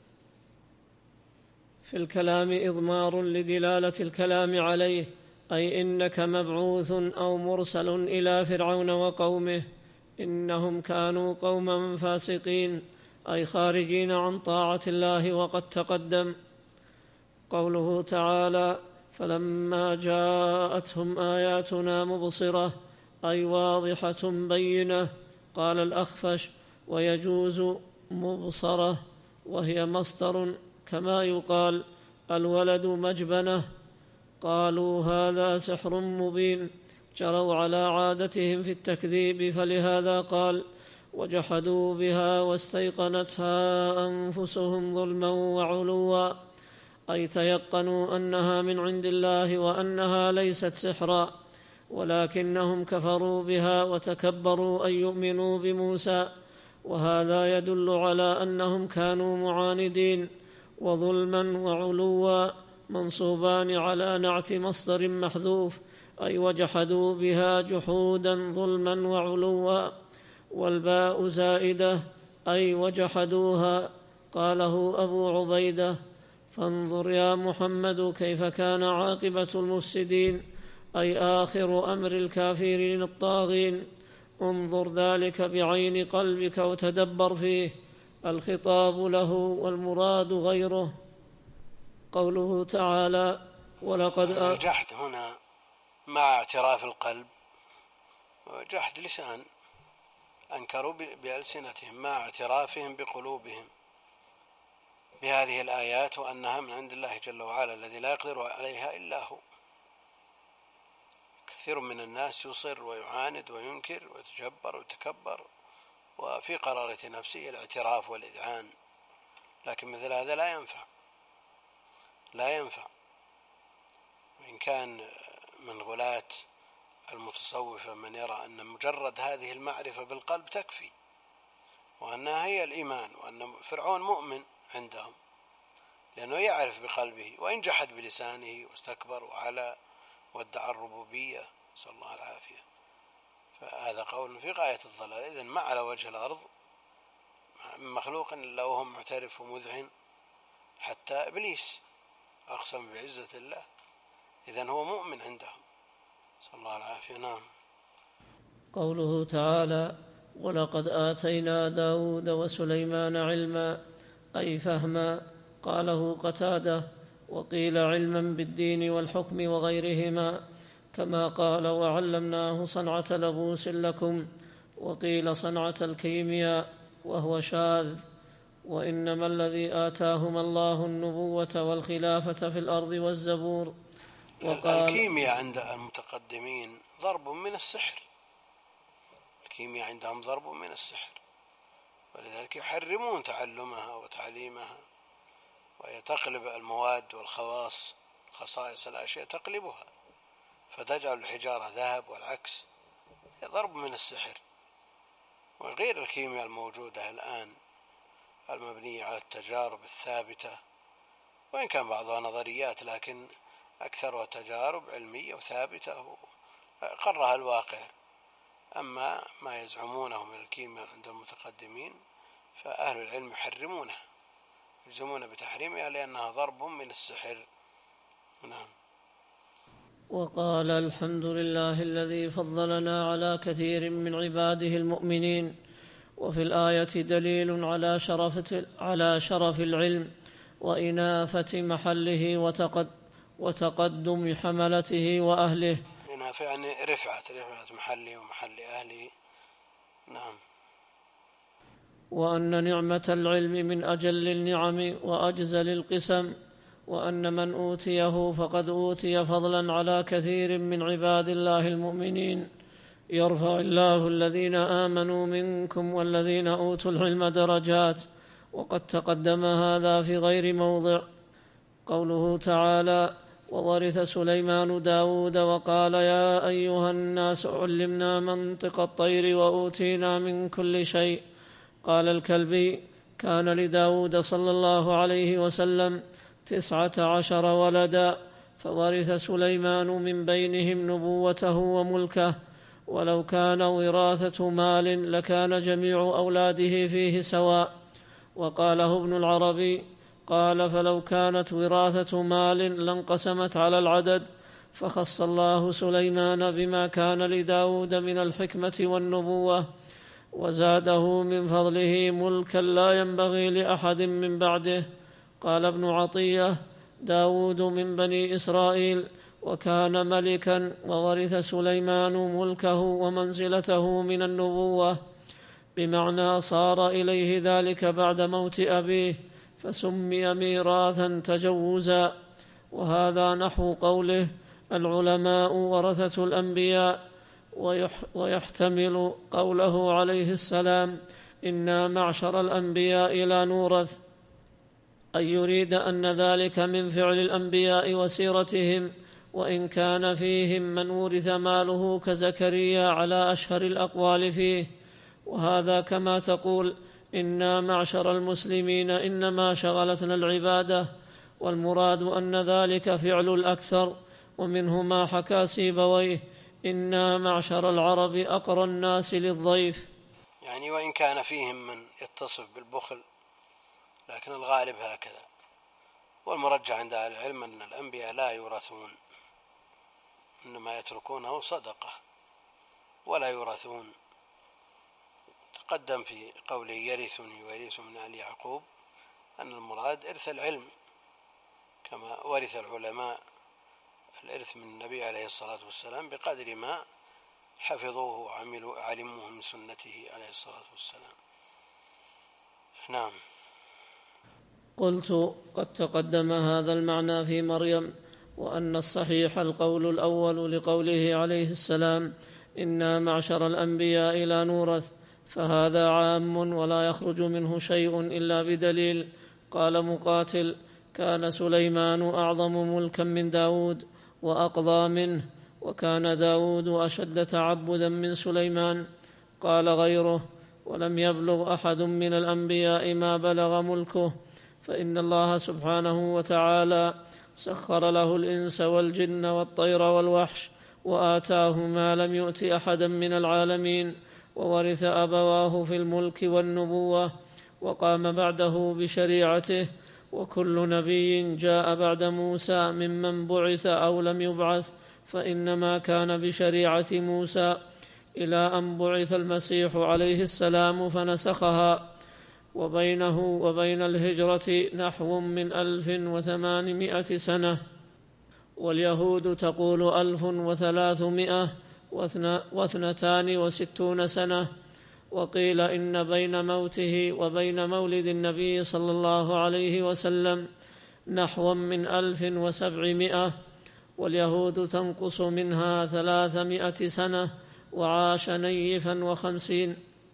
في الكلام إضمار لدلالة الكلام عليه، أي إنك مبعوث أو مرسل إلى فرعون وقومه، إنهم كانوا قوما فاسقين، أي خارجين عن طاعة الله. وقد تقدم قوله تعالى فلما جاءتهم آياتنا مبصرة، أي واضحة بينة. قال الأخفش ويجوز مبصرة، وهي مصدر كما يقال الولد مجبنة. قالوا هذا سحر مبين، جروا على عادتهم في التكذيب، فلهذا قال وجحدوا بها واستيقنتها أنفسهم ظلما وعلوا، أي تيقنوا أنها من عند الله وأنها ليست سحرا، ولكنهم كفروا بها وتكبروا أن يؤمنوا بموسى. وهذا يدل على أنهم كانوا معاندين. وظلما وعلوا منصوبان على نعت مصدر محذوف، أي وجحدوا بها جحودا ظلما وعلوا، والباء زائدة، أي وجحدوها. قاله أبو عبيدة فانظر يا محمد كيف كان عاقبة المفسدين، أي آخر أمر الكافرين الطاغين. انظر ذلك بعين قلبك وتدبر فيه، الخطاب له والمراد غيره. قوله تعالى ولقد الجحد هنا مع اعتراف القلب وجحد لسان، أنكروا بألسنتهم مع اعترافهم بقلوبهم بهذه الآيات وأنها من عند الله جل وعلا الذي لا يقدر عليها إلا هو. كثير من الناس يصر ويعاند وينكر ويتجبر ويتكبر، وفي قرارة نفسه الاعتراف والإذعان، لكن مثل هذا لا ينفع لا ينفع وإن كان من غلاة المتصوفة من يرى أن مجرد هذه المعرفة بالقلب تكفي، وأنها هي الإيمان، وأن فرعون مؤمن عندهم لأنه يعرف بقلبه، وإن جحد بلسانه واستكبر وعلى وادعى الربوبية، نسأل الله العافية، فهذا قول في غاية الضلال. إذن ما على وجه الأرض مخلوق إلا وهو معترف ومذعن، حتى إبليس أقسم بعزة الله، إذن هو مؤمن عندهم، نسأل الله العافية. نعم. قوله تعالى ولقد آتينا داود وسليمان علما، أي فهما، قاله قتادة، وقيل علما بالدين والحكم وغيرهما، كما قال وعلمناه صنعة لبوس لكم، وقيل صنعة الكيمياء، وهو شاذ. وإنما الذي آتاهما الله النبوة والخلافة في الأرض والزبور. وقال الكيمياء عند المتقدمين ضرب من السحر، الكيمياء عندهم ضرب من السحر، ولذلك يحرمون تعلمها وتعليمها، وهي تقلب المواد والخواص، خصائص الأشياء تقلبها فتجعل الحجارة ذهب والعكس، هي ضرب من السحر. وغير الكيمياء الموجودة الآن المبنية على التجارب الثابتة، وإن كان بعضها نظريات لكن أكثرها تجارب علمية وثابتة قرها الواقع. أما ما يزعمونه من الكيمياء عند المتقدمين فأهل العلم يحرمونه، يلزمون بتحريمها لأنها ضرب من السحر. نعم. وقال الحمد لله الذي فضلنا على كثير من عباده المؤمنين. وفي الآية دليل على شرف, على شرف العلم وإنافة محله وتقد وتقدم حملته وأهله. إنافة يعني رفعة رفعة محله ومحل أهله. نعم. وأن نعمة العلم من أجل النعم وأجزل القسم، وأن من أوتيه فقد أوتي فضلا على كثير من عباد الله المؤمنين. يرفع الله الذين آمنوا منكم والذين أوتوا العلم درجات، وقد تقدم هذا في غير موضع. قوله تعالى: وورث سليمان داود وقال يا أيها الناس علمنا منطق الطير وأوتينا من كل شيء. قال الكلبي: كان لداود صلى الله عليه وسلم تسعة عشر ولدا، فورث سليمان من بينهم نبوته وملكه، ولو كان وراثة مال لكان جميع أولاده فيه سواء. وقاله ابن العربي قال: فلو كانت وراثة مال لانقسمت على العدد، فخص الله سليمان بما كان لداود من الحكمة والنبوة، وزاده من فضله ملكا لا ينبغي لأحد من بعده. قال ابن عطية: داود من بني إسرائيل وكان ملكا، وورث سليمان ملكه ومنزلته من النبوة، بمعنى صار إليه ذلك بعد موت أبيه فسمي ميراثا تجوزا. وهذا نحو قوله: العلماء ورثة الأنبياء، ويحتمل قوله عليه السلام: إنا معشر الأنبياء لا نورث، أن يريد أن ذلك من فعل الأنبياء وسيرتهم، وإن كان فيهم من ورث ماله كزكريا على أشهر الأقوال فيه. وهذا كما تقول: إنا معشر المسلمين إنما شغلتنا العبادة، والمراد أن ذلك فعل الأكثر. ومنه ما حكى سيبويه: إنا معشر العرب أقرى الناس للضيف، يعني وإن كان فيهم من يتصف بالبخل لكن الغالب هكذا. والمرجع عند أهل العلم أن الأنبياء لا يورثون، إنما يتركونه صدقة ولا يورثون. تقدم في قوله يرثني ويرث من آل يعقوب أن المراد إرث العلم، كما ورث العلماء الإرث من النبي عليه الصلاة والسلام بقدر ما حفظوه وعملوا علموه من سنته عليه الصلاة والسلام. نعم. قلت: قد تقدم هذا المعنى في مريم، وأن الصحيح القول الأول لقوله عليه السلام: إنا معشر الأنبياء لا نورث، فهذا عام ولا يخرج منه شيء إلا بدليل. قال مقاتل: كان سليمان أعظم ملكا من داود وأقضى منه، وكان داود أشد تعبدا من سليمان. قال غيره: ولم يبلغ أحد من الأنبياء ما بلغ ملكه، فإن الله سبحانه وتعالى سخر له الإنس والجن والطير والوحش، وآتاه ما لم يؤت أحدا من العالمين، وورث أبواه في الملك والنبوة، وقام بعده بشريعته. وكل نبي جاء بعد موسى ممن بعث أو لم يبعث فإنما كان بشريعة موسى، إلى أن بعث المسيح عليه السلام فنسخها. وبينه وبين الهجرة نحو من ألف وثمانمائة سنة، واليهود تقول ألف وثلاثمائة واثنتان وستون سنة. وقيل إن بين موته وبين مولد النبي صلى الله عليه وسلم نحو من ألف وسبعمائة، واليهود تنقص منها ثلاثمائة سنة، وعاش نيفا وخمسين.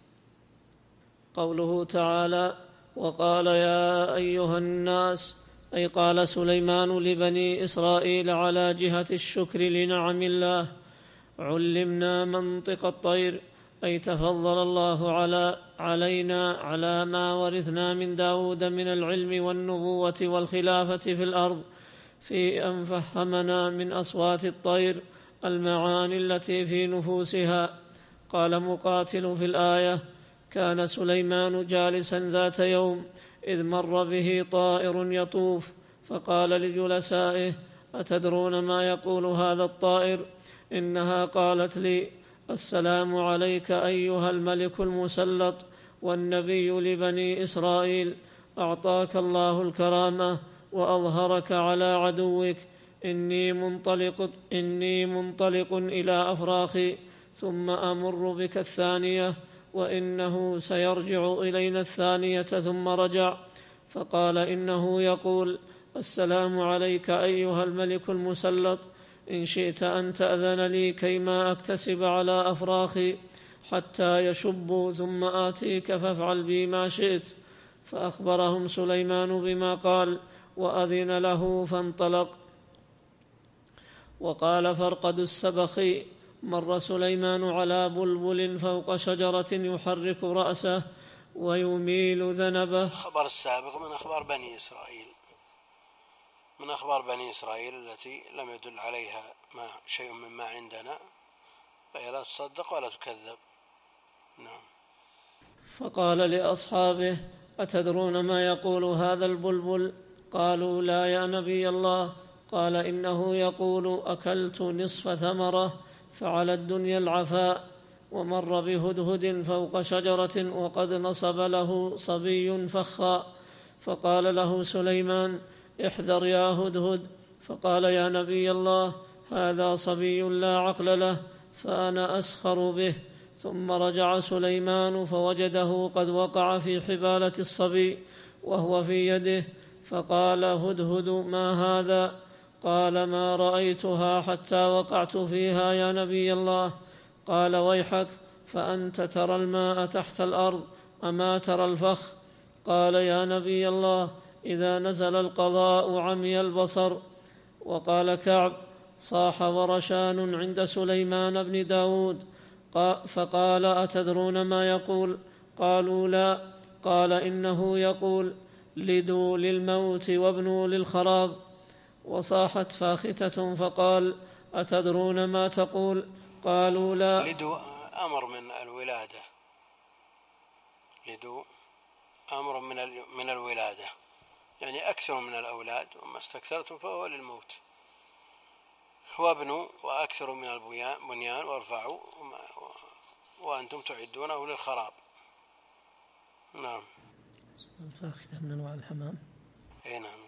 قوله تعالى: وقال يا أيها الناس، أي قال سليمان لبني إسرائيل على جهة الشكر لنعم الله: علمنا منطق الطير، أي تفضل الله على علينا على ما ورثنا من داود من العلم والنبوة والخلافة في الأرض، في أن فهمنا من أصوات الطير المعاني التي في نفوسها. قال مقاتل في الآية: كان سليمان جالسا ذات يوم إذ مر به طائر يطوف، فقال لجلسائه: أتدرون ما يقول هذا الطائر؟ إنها قالت لي: السلام عليك أيها الملك المسلط والنبي لبني إسرائيل، أعطاك الله الكرامة وأظهرك على عدوك، إني منطلق, إني منطلق إلى أفراخي، ثم أمر بك الثانية، وإنه سيرجع إلينا الثانية ثم رجع. فقال: إنه يقول: السلام عليك أيها الملك المسلط، إن شئت أن تأذن لي كيما أكتسب على أفراخي حتى يشبوا، ثم آتيك فافعل بي ما شئت. فأخبرهم سليمان بما قال، وأذن له فانطلق. وقال فرقد السبخي: مر سليمان على بلبل فوق شجرة يحرك رأسه ويميل ذنبه. الخبر السابق من أخبار بني إسرائيل، من أخبار بني إسرائيل التي لم يدل عليها ما شيء مما عندنا، فهي لا تصدق ولا تكذب. نعم. فقال لأصحابه: أتدرون ما يقول هذا البلبل؟ قالوا: لا يا نبي الله. قال: إنه يقول: أكلت نصف ثمرة فعلى الدنيا العفاء. ومر بهدهد فوق شجرة وقد نصب له صبي فخا، فقال له سليمان: احذر يا هدهد. فقال: يا نبي الله، هذا صبي لا عقل له، فأنا أسخر به. ثم رجع سليمان فوجده قد وقع في حبالة الصبي وهو في يده، فقال: هدهد ما هذا؟ قال: ما رأيتها حتى وقعت فيها يا نبي الله. قال: ويحك، فأنت ترى الماء تحت الأرض، أما ترى الفخ؟ قال: يا نبي الله، إذا نزل القضاء عمي البصر. وقال كعب: صاح ورشان عند سليمان بن داود، فقال: أتدرون ما يقول؟ قالوا: لا. قال: إنه يقول: لدوا للموت وابنوا للخراب. وصاحت فاختة فقال: أتدرون ما تقول؟ قالوا: لا. لدوا أمر من الولادة، لدوا أمر من من الولادة، يعني أكثر من الأولاد، وما استكثرتم فهو للموت. وابنوا وأكثروا من البنيان وارفعوا وأنتم تعدونه للخراب. نعم. فاختة من أنواع الحمام. أي نعم.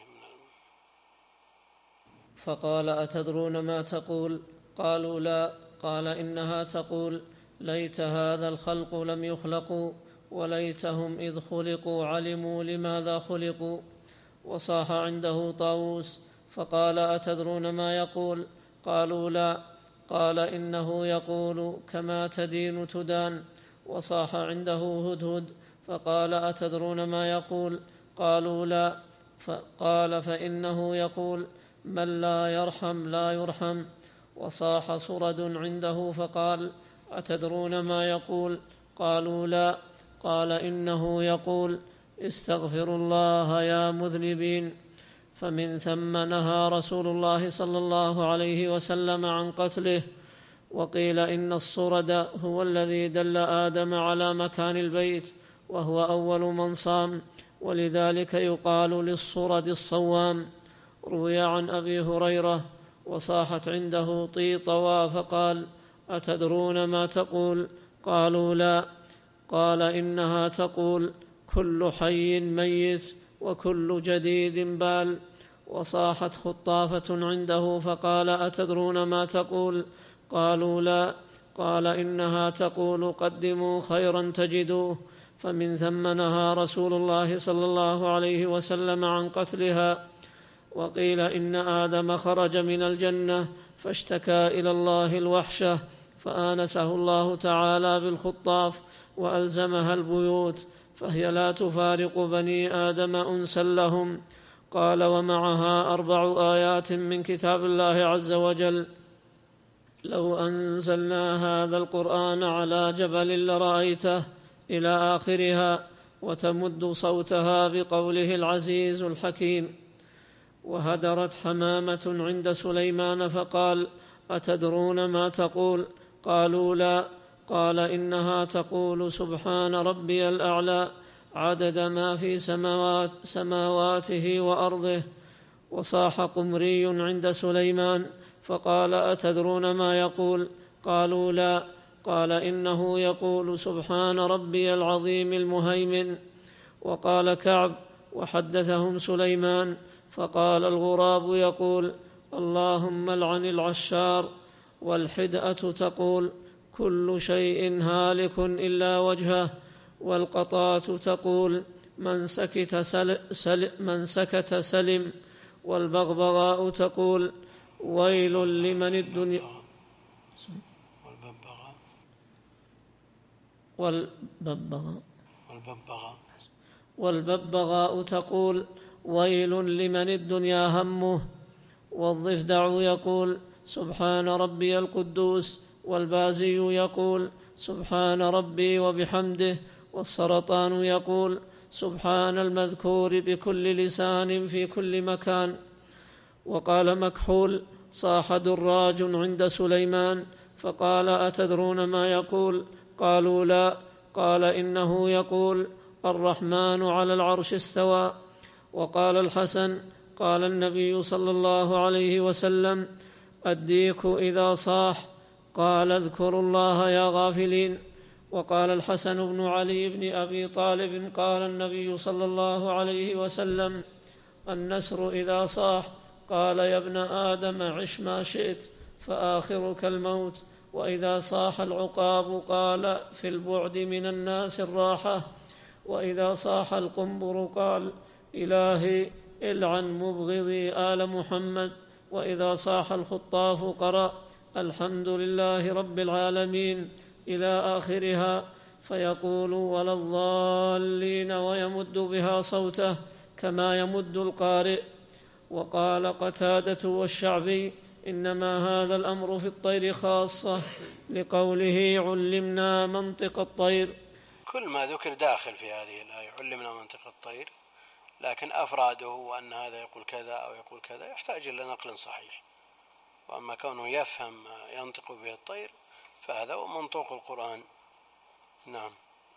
فقال: أتدرون ما تقول؟ قالوا: لا. قال: إنها تقول: ليت هذا الخلق لم يخلقوا، وليتهم إذ خلقوا علموا لماذا خلقوا. وصاح عنده طاووس فقال: أتدرون ما يقول؟ قالوا: لا. قال: إنه يقول: كما تدين تدان. وصاح عنده هدهد فقال: أتدرون ما يقول؟ قالوا: لا. فقال: فإنه يقول: من لا يرحم لا يرحم. وصاح صرد عنده فقال: أتدرون ما يقول؟ قالوا: لا. قال: إنه يقول: استغفروا الله يا مذنبين. فمن ثم نهى رسول الله صلى الله عليه وسلم عن قتله. وقيل إن الصرد هو الذي دل آدم على مكان البيت، وهو أول من صام، ولذلك يقال للصرد الصوام. روي عن أبي هريرة: وصاحت عنده طيطوا فقال: أتدرون ما تقول؟ قالوا: لا. قال: إنها تقول: كل حي ميت وكل جديد بال. وصاحت خطافة عنده فقال: أتدرون ما تقول؟ قالوا: لا. قال: إنها تقول: قدموا خيرا تجدوه. فمن ثم نهى رسول الله صلى الله عليه وسلم عن قتلها. وقيل إن آدم خرج من الجنة فاشتكى إلى الله الوحشة فآنسه الله تعالى بالخطاف وألزمها البيوت، فهي لا تفارق بني آدم أنسا لهم. قال: ومعها أربع آيات من كتاب الله عز وجل: لو أنزلنا هذا القرآن على جبل لرأيته، إلى آخرها، وتمد صوتها بقوله العزيز الحكيم. وهدرت حمامة عند سليمان فقال: أتدرون ما تقول؟ قالوا: لا. قال: إنها تقول: سبحان ربي الأعلى عدد ما في سماوات سماواته وأرضه. وصاح قمري عند سليمان فقال: أتدرون ما يقول؟ قالوا: لا. قال: إنه يقول: سبحان ربي العظيم المهيمن. وقال كعب: وحدثهم سليمان فقال: الغراب يقول: اللهم لعن العشار. والحدأة تقول: كل شيء هالك إلا وجهه. والقطاة تقول: من سكت سل سل من سكت سلم. والبغبغاء تقول: ويل لمن الدنيا والببغاء والببغاء والببغاء تقول: ويل لمن الدنيا همه. والضفدع يقول: سبحان ربي القدوس. والبازي يقول: سبحان ربي وبحمده. والسرطان يقول: سبحان المذكور بكل لسان في كل مكان. وقال مكحول: صاح دراج عند سليمان فقال: أتدرون ما يقول؟ قالوا: لا. قال: إنه يقول: الرحمن على العرش استوى. وقال الحسن: قال النبي صلى الله عليه وسلم: الديك إذا صاح قال: اذكروا الله يا غافلين. وقال الحسن بن علي بن أبي طالب: قال النبي صلى الله عليه وسلم: النسر إذا صاح قال: يا ابن آدم عش ما شئت فآخرك الموت. وإذا صاح العقاب قال: في البعد من الناس الراحة. وإذا صاح القنبر قال: إلهي العن مبغضي آل محمد. وإذا صاح الخطاف قرأ: الحمد لله رب العالمين إلى آخرها، فيقول: ولا الضالين، ويمد بها صوته كما يمد القارئ. وقال قتادة والشعبي: إنما هذا الأمر في الطير خاصة، لقوله: علمنا منطق الطير. كل ما ذكر داخل في هذه الآية: علمنا منطق الطير، لكن أفراده وأن هذا يقول كذا أو يقول كذا يحتاج إلى نقل صحيح. وأما كونه يفهم ما ينطق به الطير فهذا هو منطوق القرآن. نعم.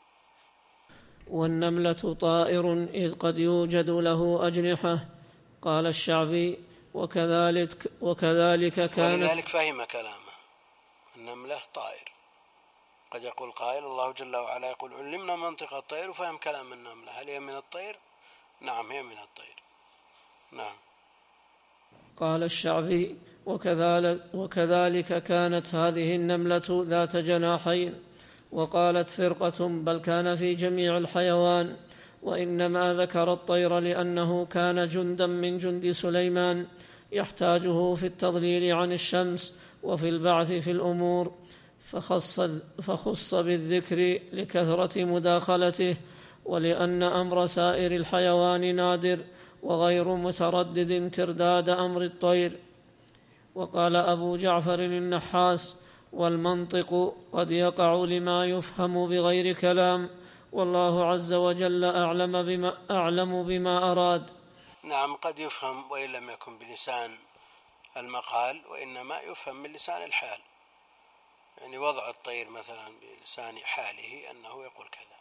والنملة طائر إذ قد يوجد له أجنحة. قال الشعبي: وكذلك, وكذلك كانت. ولذلك فهم كلامه. النملة طائر، قد يقول قائل: الله جل وعلا يقول: علمنا منطق الطير، وفهم كلام النملة. هل هي من الطير؟ نعم، هي من الطير. نعم. قال الشعبي: وكذلك, وكذلك كانت هذه النملة ذات جناحين. وقالت فرقة: بل كان في جميع الحيوان، وإنما ذكر الطير لأنه كان جندا من جند سليمان يحتاجه في التضليل عن الشمس وفي البعث في الأمور، فخص, فخص بالذكر لكثرة مداخلته، ولأن أمر سائر الحيوان نادر وغير متردد ترداد أمر الطير. وقال أبو جعفر النحاس: والمنطق قد يقع لما يفهم بغير كلام، والله عز وجل أعلم بما, أعلم بما أراد. نعم، قد يفهم وإن لم يكن بلسان المقال، وإنما يفهم من لسان الحال. يعني وضع الطير مثلا بلسان حاله أنه يقول كذا،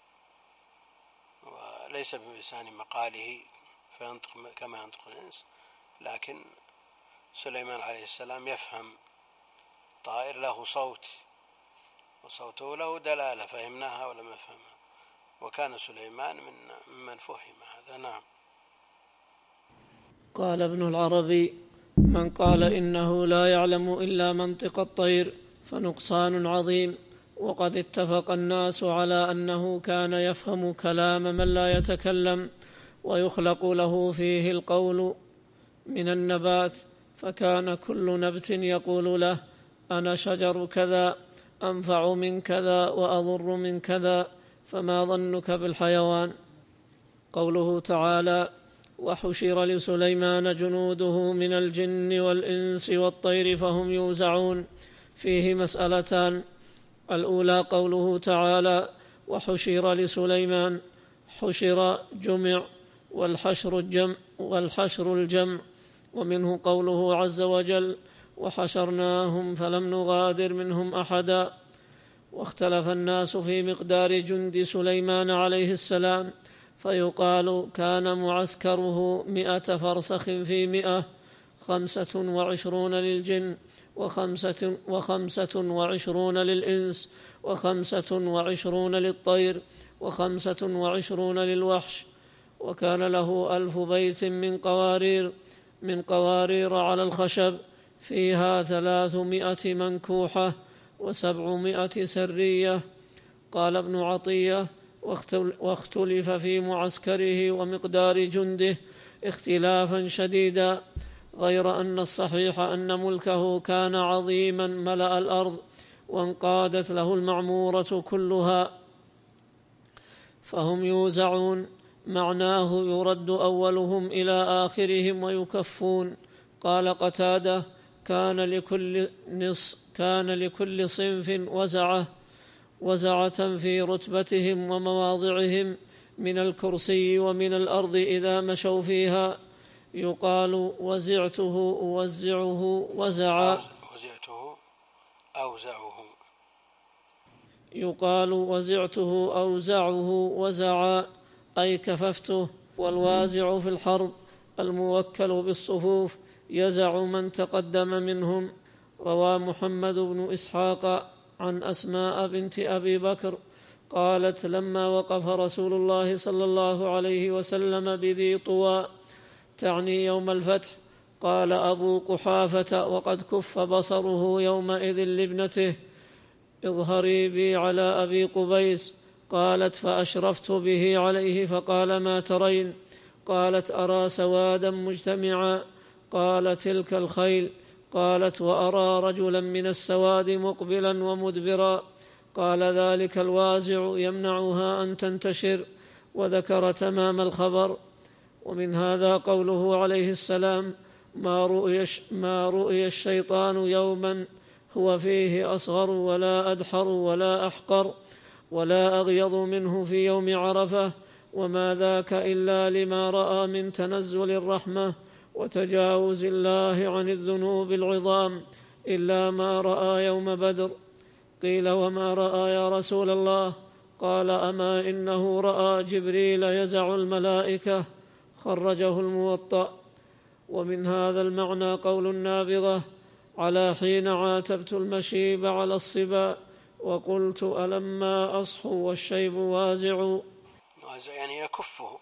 وليس بلسان مقاله فينطق كما ينطق الإنس. لكن سليمان عليه السلام يفهم طائر له صوت، وصوته له دلالة، فهمناها ولا ما فهمها. وكان سليمان من ممن فهم هذا. نعم. قال ابن العربي: من قال إنه لا يعلم إلا منطق الطير فنقصان عظيم، وقد اتفق الناس على أنه كان يفهم كلام من لا يتكلم ويخلق له فيه القول من النبات، فكان كل نبت يقول له: أنا شجر كذا، أنفع من كذا وأضر من كذا، فما ظنك بالحيوان؟ قوله تعالى: وحشر لسليمان جنوده من الجن والإنس والطير فهم يوزعون، فيه مسألتان: الأولى قوله تعالى: وحشر لسليمان، حشر جمع، والحشر الجمع, والحشر الجمع ومنه قوله عز وجل: وحشرناهم فلم نغادر منهم أحدا. واختلف الناس في مقدار جند سليمان عليه السلام، فيقال كان معسكره مئة فرسخ في مئة، خمسة وعشرون للجن وخمسة, وخمسة وعشرون للإنس وخمسة وعشرون للطير وخمسة وعشرون للوحش. وكان له ألف بيت من قوارير من قوارير على الخشب، فيها ثلاثمائة منكوحة وسبعمائة سرية. قال ابن عطية: واختلف في معسكره ومقدار جنده اختلافا شديدا، غير أن الصحيح أن ملكه كان عظيما ملأ الأرض وانقادت له المعمورة كلها، فهم يوزعون، معناه يرد أولهم إلى آخرهم ويكفون. قال قتادة: كان لكل نص كان لكل صنف وزعة وزعة في رتبتهم ومواضعهم من الكرسي ومن الأرض إذا مشوا فيها، يقال وزعته أوزعه وزعا وزعته أوزعه يقال وزعته أوزعه وزعا، أي كففته. والوازع في الحرب الموكل بالصفوف يزع من تقدم منهم. روى محمد بن إسحاق عن أسماء بنت أبي بكر قالت: لما وقف رسول الله صلى الله عليه وسلم بذي طوى، تعني يوم الفتح، قال أبو قحافة وقد كف بصره يومئذ لابنته: اظهري بي على أبي قبيس. قالت: فأشرفت به عليه فقال: ما ترين؟ قالت: أرى سوادا مجتمعا. قال: تلك الخيل. قالت: وأرى رجلا من السواد مقبلا ومدبرا. قال: ذلك الوازع يمنعها أن تنتشر. وذكر تمام الخبر. ومن هذا قوله عليه السلام: ما رؤي, ما رؤي الشيطان يوما هو فيه أصغر ولا أدحر ولا أحقر ولا أغيض منه في يوم عرفة، وما ذاك إلا لما رأى من تنزل الرحمة وتجاوز الله عن الذنوب العظام، إلا ما رأى يوم بدر. قيل: وما رأى يا رسول الله؟ قال: أما إنه رأى جبريل يزع الملائكة. خرجه الموطأ. ومن هذا المعنى قول النابغة: على حين عاتبت المشيب على الصبا وقلت: ألما أصحو والشيب وازع. وازع يعني يكفه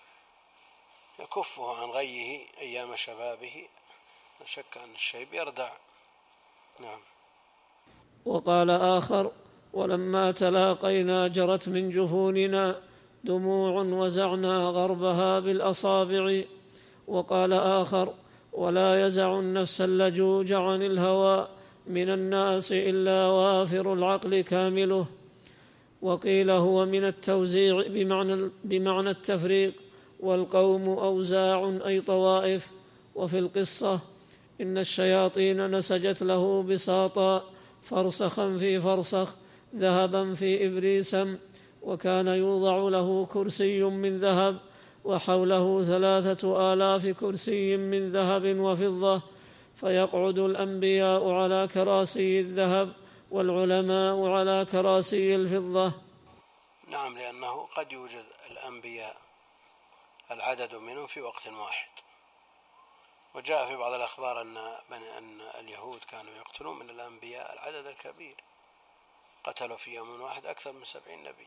يكفه عن غيه أيام شبابه، لا شك أن الشيب يردع. نعم. وقال آخر: ولما تلاقينا جرت من جفوننا دموع وزعنا غربها بالأصابع. وقال آخر: ولا يزع النفس اللجوج عن الهوى من الناس إلا وافر العقل كامله. وقيل هو من التوزيع بمعنى, بمعنى التفريق، والقوم أوزاع أي طوائف. وفي القصة إن الشياطين نسجت له بساطا فرسخا في فرسخ ذهبا في إبريسم، وكان يوضع له كرسي من ذهب وحوله ثلاثة آلاف كرسي من ذهب وفضة، فيقعد الأنبياء على كراسي الذهب والعلماء على كراسي الفضة. نعم، لأنه قد يوجد الأنبياء العدد منهم في وقت واحد. وجاء في بعض الأخبار أن, أن اليهود كانوا يقتلون من الأنبياء العدد الكبير، قتلوا في يوم واحد أكثر من سبعين نبي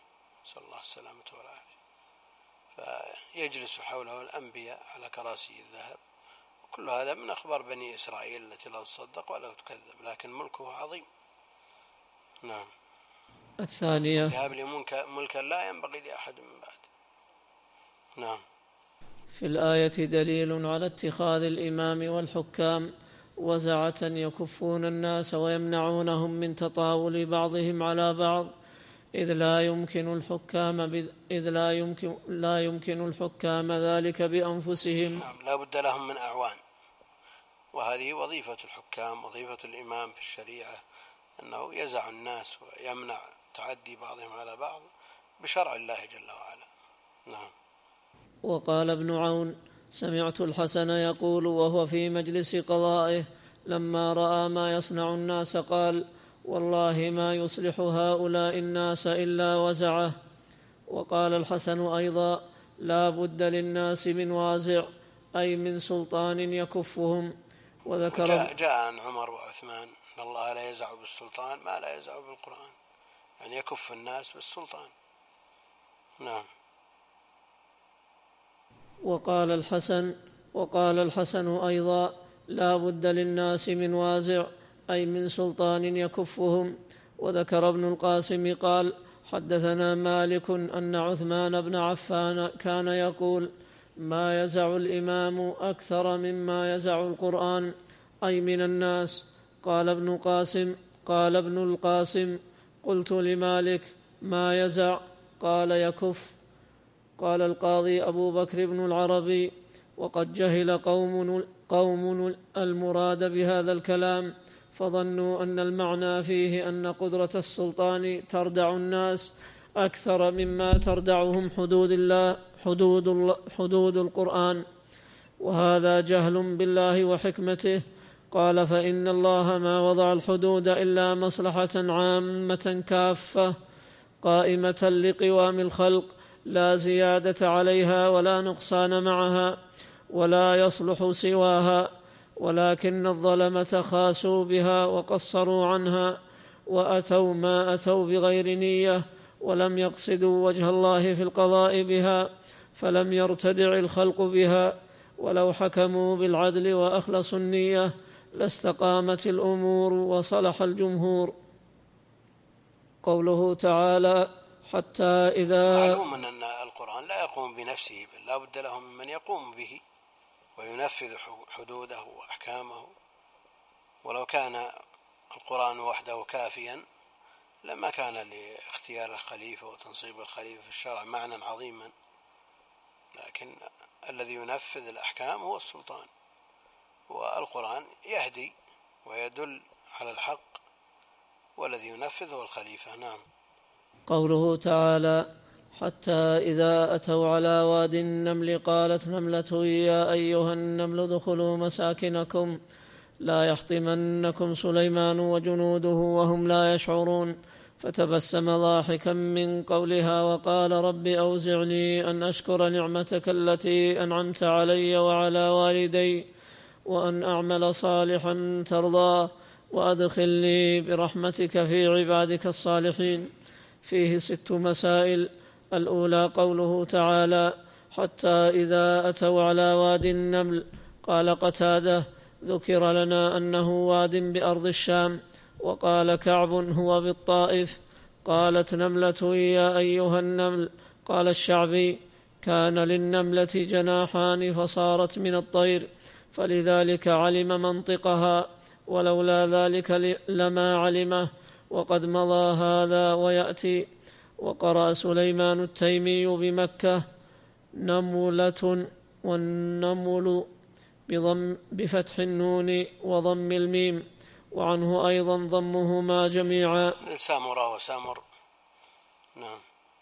نسأل الله السلامة والعافية. فيجلس حوله الأنبياء على كراسي الذهب، وكل هذا من أخبار بني إسرائيل التي لا تصدق ولا تكذب، لكن ملكه عظيم. نعم. الثانية يهب لي ملكا لا ينبغي لأحد من بعد. نعم. في الآية دليل على اتخاذ الإمام والحكام وزعة يكفون الناس ويمنعونهم من تطاول بعضهم على بعض، إذ لا يمكن الحكام إذ لا يمكن لا يمكن الحكام ذلك بأنفسهم. نعم، لا بد لهم من أعوان، وهذه وظيفة الحكام، وظيفة الإمام في الشريعة، أنه يزع الناس ويمنع تعدي بعضهم على بعض بشرع الله جل وعلا. نعم. وقال ابن عون: سمعت الحسن يقول وهو في مجلس قضائه لما رأى ما يصنع الناس قال: والله ما يصلح هؤلاء الناس إلا وزعه. وقال الحسن أيضا: لا بد للناس من وازع، أي من سلطان يكفهم. وذكر جاء, جاء عن عمر وعثمان أن الله لا يزع بالسلطان ما لا يزع بالقرآن، يعني يكف الناس بالسلطان. نعم. وقال الحسن وقال الحسن أيضا: لا بد للناس من وازع، أي من سلطان يكفهم. وذكر ابن القاسم قال: حدثنا مالك أن عثمان بن عفان كان يقول: ما يزع الإمام أكثر مما يزع القرآن، أي من الناس. قال ابن قاسم قال ابن القاسم: قلت لمالك: ما يزع؟ قال: يكف. قال القاضي أبو بكر بن العربي: وقد جهل قوم, قوم المراد بهذا الكلام، فظنوا أن المعنى فيه أن قدرة السلطان تردع الناس أكثر مما تردعهم حدود الله حدود, الله حدود القرآن، وهذا جهل بالله وحكمته. قال: فإن الله ما وضع الحدود إلا مصلحة عامة كافة قائمة لقوام الخلق، لا زيادة عليها ولا نقصان معها، ولا يصلح سواها، ولكن الظلمة خاسوا بها وقصروا عنها، وأتوا ما أتوا بغير نية، ولم يقصدوا وجه الله في القضاء بها، فلم يرتدع الخلق بها. ولو حكموا بالعدل وأخلصوا النية لاستقامت الأمور وصلح الجمهور. قوله تعالى: حتى إذا معلوم أن القرآن لا يقوم بنفسه، بل لا بد له من يقوم به وينفذ حدوده وأحكامه. ولو كان القرآن وحده كافيا لما كان لاختيار الخليفة وتنصيب الخليفة في الشرع معنى عظيما، لكن الذي ينفذ الأحكام هو السلطان، والقرآن يهدي ويدل على الحق، والذي ينفذ هو الخليفة. نعم. قوله تعالى: حتى إذا أتوا على واد النمل قالت نملة يا أيها النمل ادخلوا مساكنكم لا يحطمنكم سليمان وجنوده وهم لا يشعرون، فتبسم ضاحكا من قولها وقال: رب أوزعني أن أشكر نعمتك التي أنعمت علي وعلى والدي وأن أعمل صالحا ترضاه وأدخلني برحمتك في عبادك الصالحين. فيه ست مسائل. الأولى قوله تعالى: حتى إذا أتوا على واد النمل. قال قتادة: ذكر لنا أنه واد بأرض الشام، وقال كعب: هو بالطائف. قالت نملة يا أيها النمل. قال الشعبي: كان للنملة جناحان فصارت من الطير، فلذلك علم منطقها، ولولا ذلك لما علمه، وقد مضى هذا ويأتي. وقرأ سليمان التيمي بمكة: نملة، والنمل بضم بفتح النون وضم الميم، وعنه أيضا ضمهما جميعا. سامرة وسامر. نعم.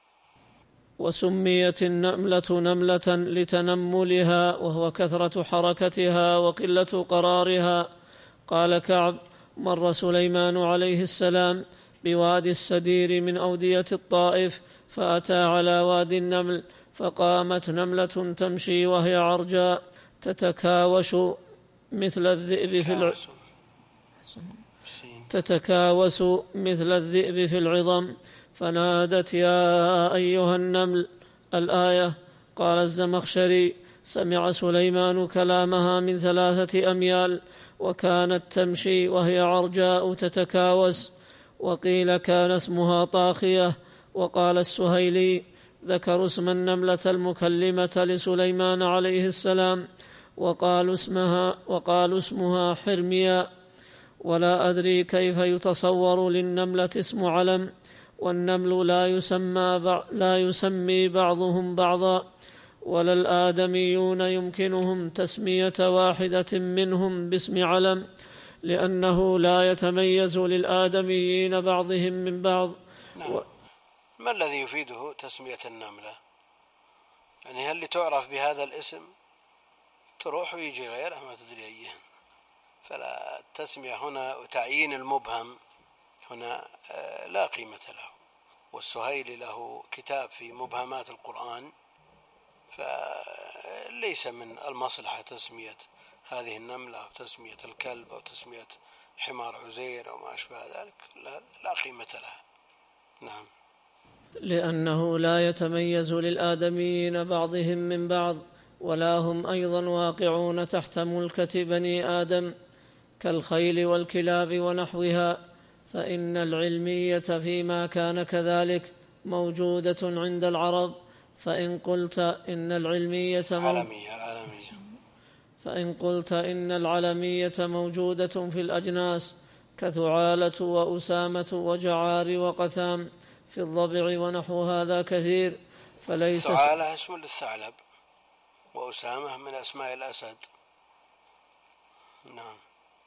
وسميت النملة نملة لتنملها، وهو كثرة حركتها وقلة قرارها. قال كعب: مر سليمان عليه السلام بوادي السدير من أودية الطائف، فأتى على وادي النمل، فقامت نملة تمشي وهي عرجاء تتكاوش مثل الذئب في الع... تتكاوس مثل الذئب في العظم، فنادت يا أيها النمل الآية. قال الزمخشري: سمع سليمان كلامها من ثلاثة أميال، وكانت تمشي وهي عرجاء تتكاوس. وقيل كان اسمها طاخية. وقال السهيلي: ذكروا اسم النملة المكلمة لسليمان عليه السلام، وقالوا اسمها, وقالوا اسمها حرميا. ولا أدري كيف يتصور للنملة اسم علم، والنمل لا يسمى لا يسمي بعضهم بعضا، ولا الآدميون يمكنهم تسمية واحدة منهم باسم علم، لأنه لا يتميز للآدميين بعضهم من بعض. نعم. و... ما الذي يفيده تسمية النملة؟ يعني هل تعرف بهذا الاسم؟ تروح ويجي غيره ما تدري أيه. فلا التسمية هنا وتعيين المبهم هنا لا قيمة له. والسهيلي له كتاب في مبهمات القرآن، فليس من المصلحة تسمية هذه النملة أو تسمية الكلب أو تسمية حمار عزير أو ما أشبه ذلك، لا قيمة لها. نعم. لأنه لا يتميز للآدميين بعضهم من بعض، ولا هم أيضا واقعون تحت ملكة بني آدم كالخيل والكلاب ونحوها، فإن العلمية فيما كان كذلك موجودة عند العرب. فإن قلت إن العلمية العالمية العالمية فإن قلت إن العلمية موجودة في الأجناس كثعالة وأسامة وجعار وقثام في الضبع ونحو هذا كثير، فليس ثعالة اسم للثعلب، وأسامة من أسماء الأسد. نعم.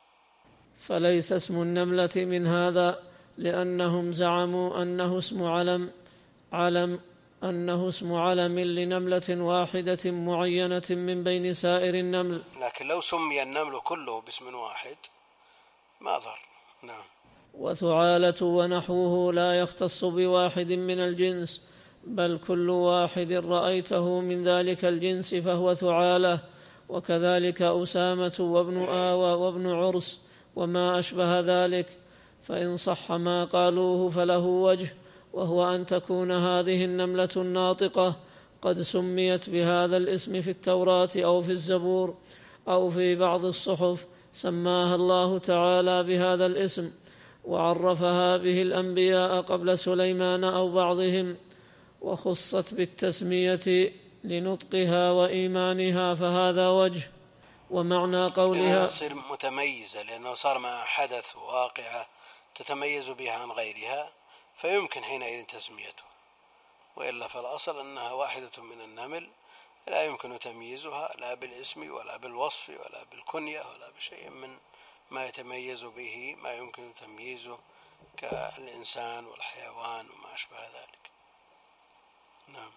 فليس اسم النملة من هذا، لأنهم زعموا أنه اسم علم علم أنه اسم علم لنملة واحدة معينة من بين سائر النمل. لكن لو سمي النمل كله باسم واحد ما ضر. نعم. وثعالة ونحوه لا يختص بواحد من الجنس، بل كل واحد رأيته من ذلك الجنس فهو ثعالة. وكذلك أسامة وابن آوى وابن عرس وما أشبه ذلك. فإن صح ما قالوه فله وجه، وهو أن تكون هذه النملة الناطقة قد سميت بهذا الاسم في التوراة أو في الزبور أو في بعض الصحف سماها الله تعالى بهذا الاسم، وعرفها به الأنبياء قبل سليمان أو بعضهم، وخصت بالتسمية لنطقها وإيمانها، فهذا وجه. ومعنى قولها تصير متميزة لأنه صار مع حدث واقعة تتميز بها عن غيرها، فيمكن حينئذ تسميته. وإلا فالأصل أنها واحدة من النمل لا يمكن تمييزها لا بالاسم ولا بالوصف ولا بالكنية ولا بشيء من ما يتميز به ما يمكن تمييزه كالإنسان والحيوان وما أشبه ذلك. نعم.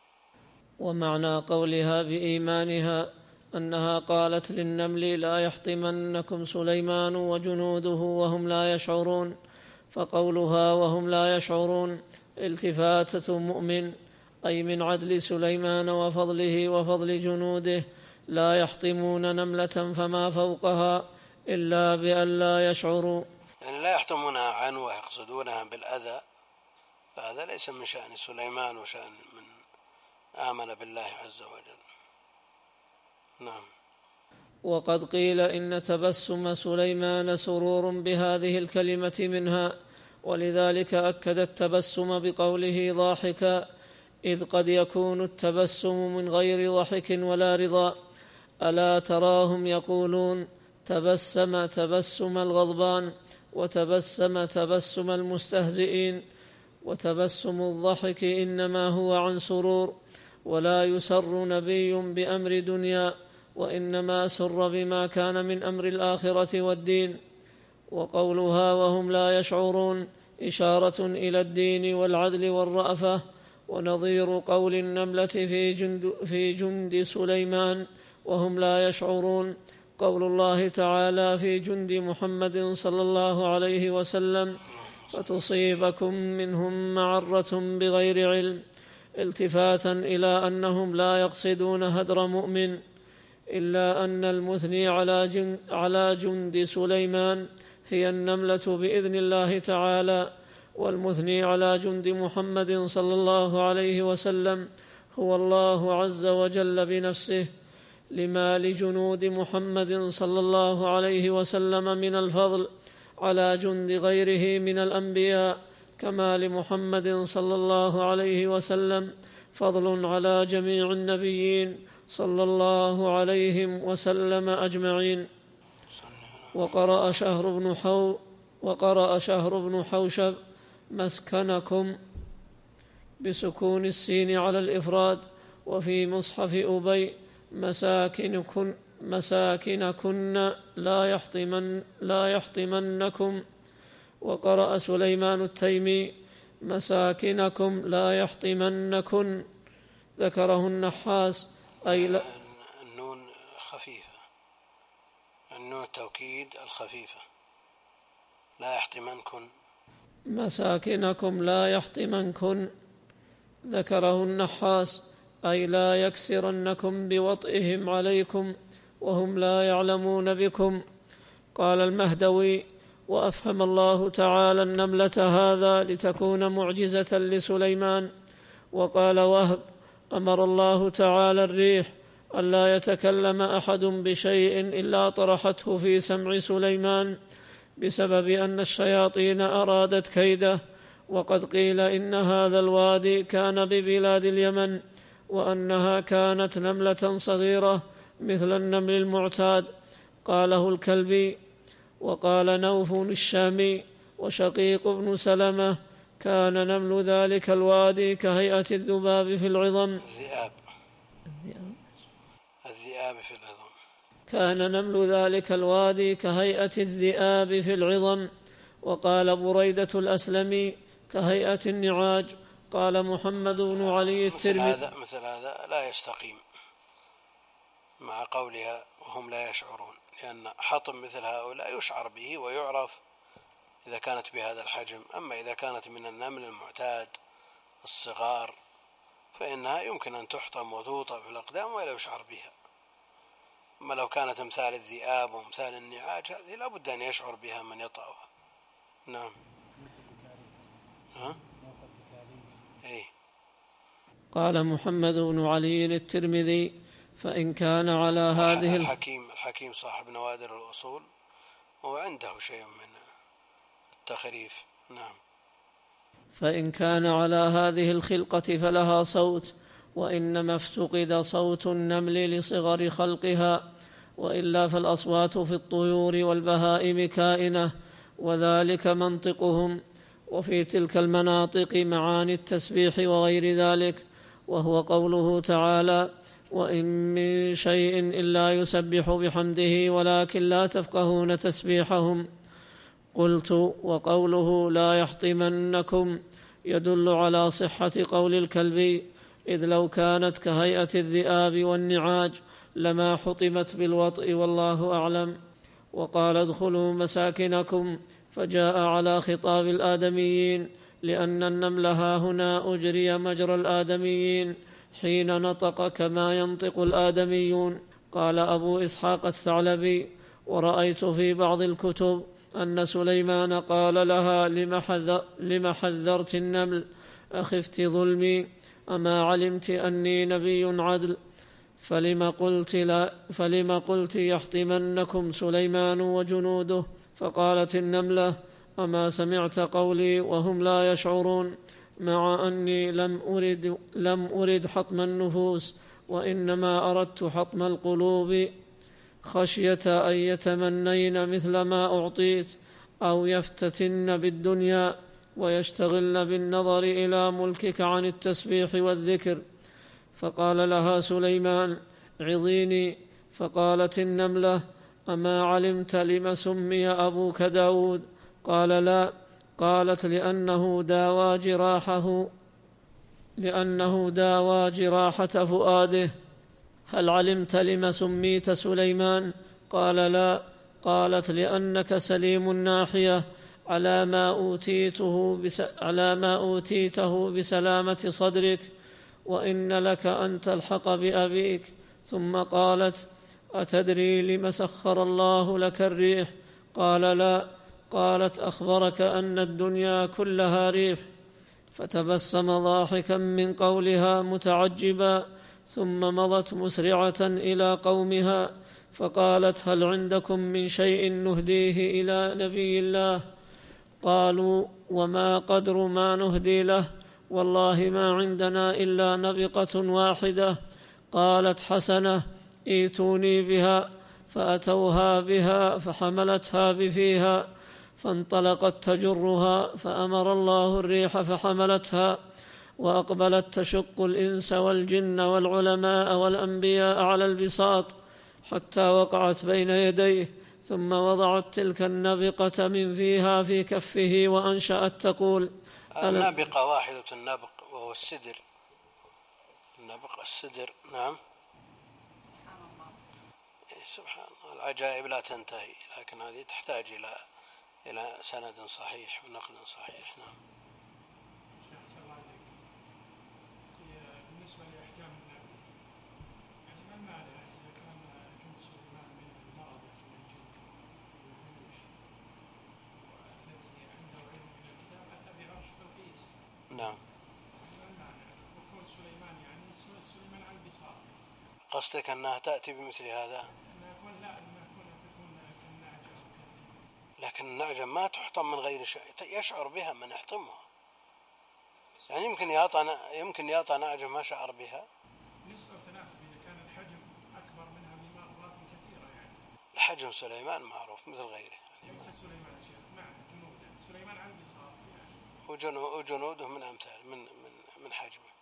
ومعنى قولها بإيمانها أنها قالت للنمل لا يحطمنكم سليمان وجنوده وهم لا يشعرون، فقولها وهم لا يشعرون التفاتة مؤمن، أي من عدل سليمان وفضله وفضل جنوده لا يحطمون نملة فما فوقها إلا بأن لا يشعروا. يعني لا يحطمونها عنه ويقصدونها بالأذى، فهذا ليس من شأن سليمان وشأن من آمن بالله عز وجل. نعم. وقد قيل إن تبسم سليمان سرور بهذه الكلمة منها، ولذلك أكد التبسم بقوله ضاحكا، إذ قد يكون التبسم من غير ضحك ولا رضا. ألا تراهم يقولون تبسم تبسم الغضبان، وتبسم تبسم المستهزئين، وتبسم الضحك إنما هو عن سرور، ولا يسر نبي بأمر دنيا، وإنما سر بما كان من أمر الآخرة والدين. وقولها وهم لا يشعرون إشارة إلى الدين والعدل والرأفة، ونظير قول النملة في جند, في جند سليمان وهم لا يشعرون قول الله تعالى في جند محمد صلى الله عليه وسلم فتصيبكم منهم معرة بغير علم، التفاتا إلى أنهم لا يقصدون هدر مؤمن، إلا أن المثني على جند سليمان هي النملة بإذن الله تعالى، والمثني على جند محمد صلى الله عليه وسلم هو الله عز وجل بنفسه، لما لجنود محمد صلى الله عليه وسلم من الفضل على جند غيره من الأنبياء، كما لمحمد صلى الله عليه وسلم فضل على جميع النبيين صلى الله عليهم وسلم أجمعين. وقرأ شهر بن حو وقرأ شهر بن حوشب مسكنكم بسكون السين على الإفراد، وفي مصحف أبي مساكنكن مساكنكن لا يحطمن لا يحطمنكم. وقرأ سليمان التيمي مساكنكم لا يحطمنكن، ذكره النحاس أي لا النون خفيفة، النون التوكيد الخفيفة، لا يحطمنكن مساكنكم لا يحطمنكن، ذكره النحاس أي لا يكسرنكم بوطئهم عليكم وهم لا يعلمون بكم. قال المهدوي: وأفهم الله تعالى النملة هذا لتكون معجزة لسليمان. وقال وهب: أمر الله تعالى الريح ألا يتكلم أحد بشيء إلا طرحته في سمع سليمان بسبب أن الشياطين أرادت كيده. وقد قيل إن هذا الوادي كان ببلاد اليمن، وأنها كانت نملة صغيرة مثل النمل المعتاد. قاله الكلبي. وقال نوف الشامي وشقيق بن سلمة: كان نمل ذلك الوادي كهيئة الذباب في العظم. الذئاب الذئاب في العظم. كان نمل ذلك الوادي كهيئة الذئاب في العظم. وقال بريدة الأسلمي: كهيئة النعاج. قال محمد بن علي الترمذي: مثل هذا مثل هذا لا يستقيم مع قولها وهم لا يشعرون، لأن حطم مثل هؤلاء يشعر به ويعرف إذا كانت بهذا الحجم. أما إذا كانت من النمل المعتاد الصغار فإنها يمكن أن تحطم وتوطأ في الأقدام ولا يشعر بها. أما لو كانت امثال الذئاب وامثال النعاج هذه لا بد أن يشعر بها من يطأها. نعم. ها؟ إيه. قال محمد بن علي الترمذي: فإن كان على هذه الحكيم الحكيم صاحب نوادر الأصول وعنده شيء من التخريف. نعم. فإن كان على هذه الخلقة فلها صوت، وإنما افتقد صوت النمل لصغر خلقها، وإلا فالأصوات في الطيور والبهائم كائنة، وذلك منطقهم. وفي تلك المناطق معاني التسبيح وغير ذلك، وهو قوله تعالى: وإن من شيء إلا يسبح بحمده ولكن لا تفقهون تسبيحهم. قلت: وقوله لا يحطمنكم يدل على صحة قول الكلبي، إذ لو كانت كهيئة الذئاب والنعاج لما حطمت بالوطء، والله أعلم. وقال: ادخلوا مساكنكم، فجاء على خطاب الآدميين، لأن النمل ها هنا أجري مجرى الآدميين حين نطق كما ينطق الآدميون. قال أبو إسحاق الثعلبي: ورأيت في بعض الكتب أن سليمان قال لها: لم حذرت النمل؟ أخفت ظلمي؟ أما علمت أني نبي عدل؟ فلم قلت, لا فلم قلت يحطمنكم سليمان وجنوده؟ فقالت النملة: أما سمعت قولي وهم لا يشعرون، مع أني لم أرد, لم أرد حطم النفوس، وإنما أردت حطم القلوب، خشية أن يتمنين مثل ما أعطيت، أو يفتتن بالدنيا ويشتغلن بالنظر إلى ملكك عن التسبيح والذكر. فقال لها سليمان: عظيني. فقالت النملة: أما علمت لم سمي أبوك داود؟ قال: لا. قالت: لأنه داوى جراحه لأنه داوى جراحة فؤاده. هل علمت لم سميت سليمان؟ قال: لا. قالت: لأنك سليم الناحية، على ما أوتيته, بس على ما أوتيته بسلامة صدرك، وإن لك أن تلحق بأبيك. ثم قالت: أتدري لم سخر الله لك الريح؟ قال: لا. قالت: أخبرك أن الدنيا كلها ريح. فتبسم ضاحكا من قولها متعجبا، ثم مضت مسرعة إلى قومها فقالت: هل عندكم من شيء نهديه إلى نبي الله؟ قالوا: وما قدر ما نهدي له؟ والله ما عندنا إلا نبقة واحدة. قالت: حسنة، ائتوني بها. فأتوها بها فحملتها بفيها، فانطلقت تجرها، فأمر الله الريح فحملتها، وأقبلت تشق الإنس والجن والعلماء والأنبياء على البساط حتى وقعت بين يديه، ثم وضعت تلك النبقة من فيها في كفه وأنشأت تقول: النابقة واحدة النابق وهو السدر، النابق السدر. نعم. سبحان الله، العجائب لا تنتهي، لكن هذه تحتاج إلى إلى سند صحيح ونقل صحيح. نعم. بالنسبة لأحكام النبي، يعني ما المعنى إذا كان جند سليمان من المرض من الجن والوحوش والذي عنده علم من الكتاب أتى بعرش بلقيس؟ نعم. ما المعنى وكون سليمان يعني سليمان على البساط؟ قصدك أنها تأتي بمثل هذا؟ أن يكون لا أن يكون تكون كالنعجة وكذا. لكن النعجة ما تحطم من غير شيء، يشعر بها من يحطمها. يعني يمكن يعطى يمكن يعطى نعجة ما شعر بها. نسبة وتناسب إذا كان الحجم أكبر منها بمرات كثيرة يعني. الحجم سليمان معروف مثل غيره. ليس سليمان شيخ، نعم جنوده، سليمان على البساط يعني. وجنوده من أمثال من من من حجمه.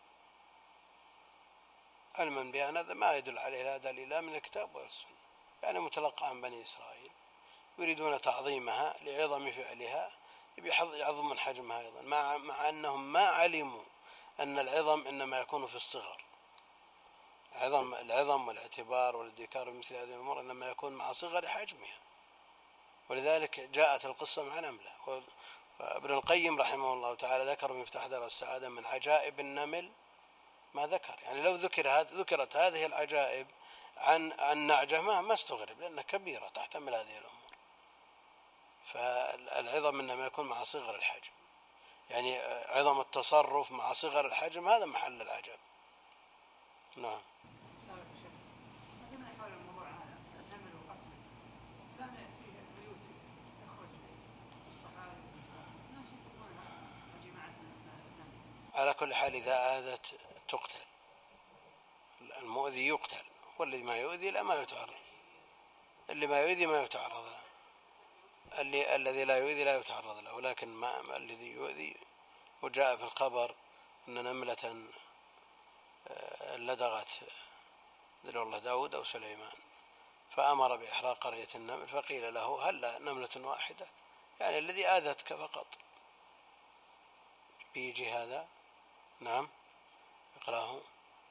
علما بأن هذا ما يدل عليه لا دليل لا من الكتاب ولا السنة، يعني متلقى عن بني إسرائيل يريدون تعظيمها لعظم فعلها، يعظم من حجمها أيضا، مع, مع أنهم ما علموا أن العظم إنما يكون في الصغر. العظم, العظم والاعتبار والادكار مثل هذه الأمور إنما يكون مع صغر حجمها، ولذلك جاءت القصة مع نملة. وابن القيم رحمه الله تعالى ذكر في مفتاح دار السعادة من عجائب النمل ما ذكر، يعني لو ذكر هذ ذكرت هذه العجائب عن عن نعجة ما ما استغرب، لأنها كبيرة تحتمل هذه الأمور. فالعظم إنما يكون مع صغر الحجم، يعني عظم التصرف مع صغر الحجم هذا محل العجب. نعم. على كل حال إذا آذت تقتل، المؤذي يقتل، والذي ما يؤذي لا ما يتعرض، اللي ما يؤذي ما يتعرض له، اللي الذي لا يؤذي لا يتعرض له، ولكن ما الذي يؤذي. وجاء في الخبر أن نملة لدغت ذل الله داود أو سليمان فأمر بإحراق قرية النمل، فقيل له: هل نملة واحدة؟ يعني الذي آذتك فقط. بيجي هذا. نعم. اقرأه.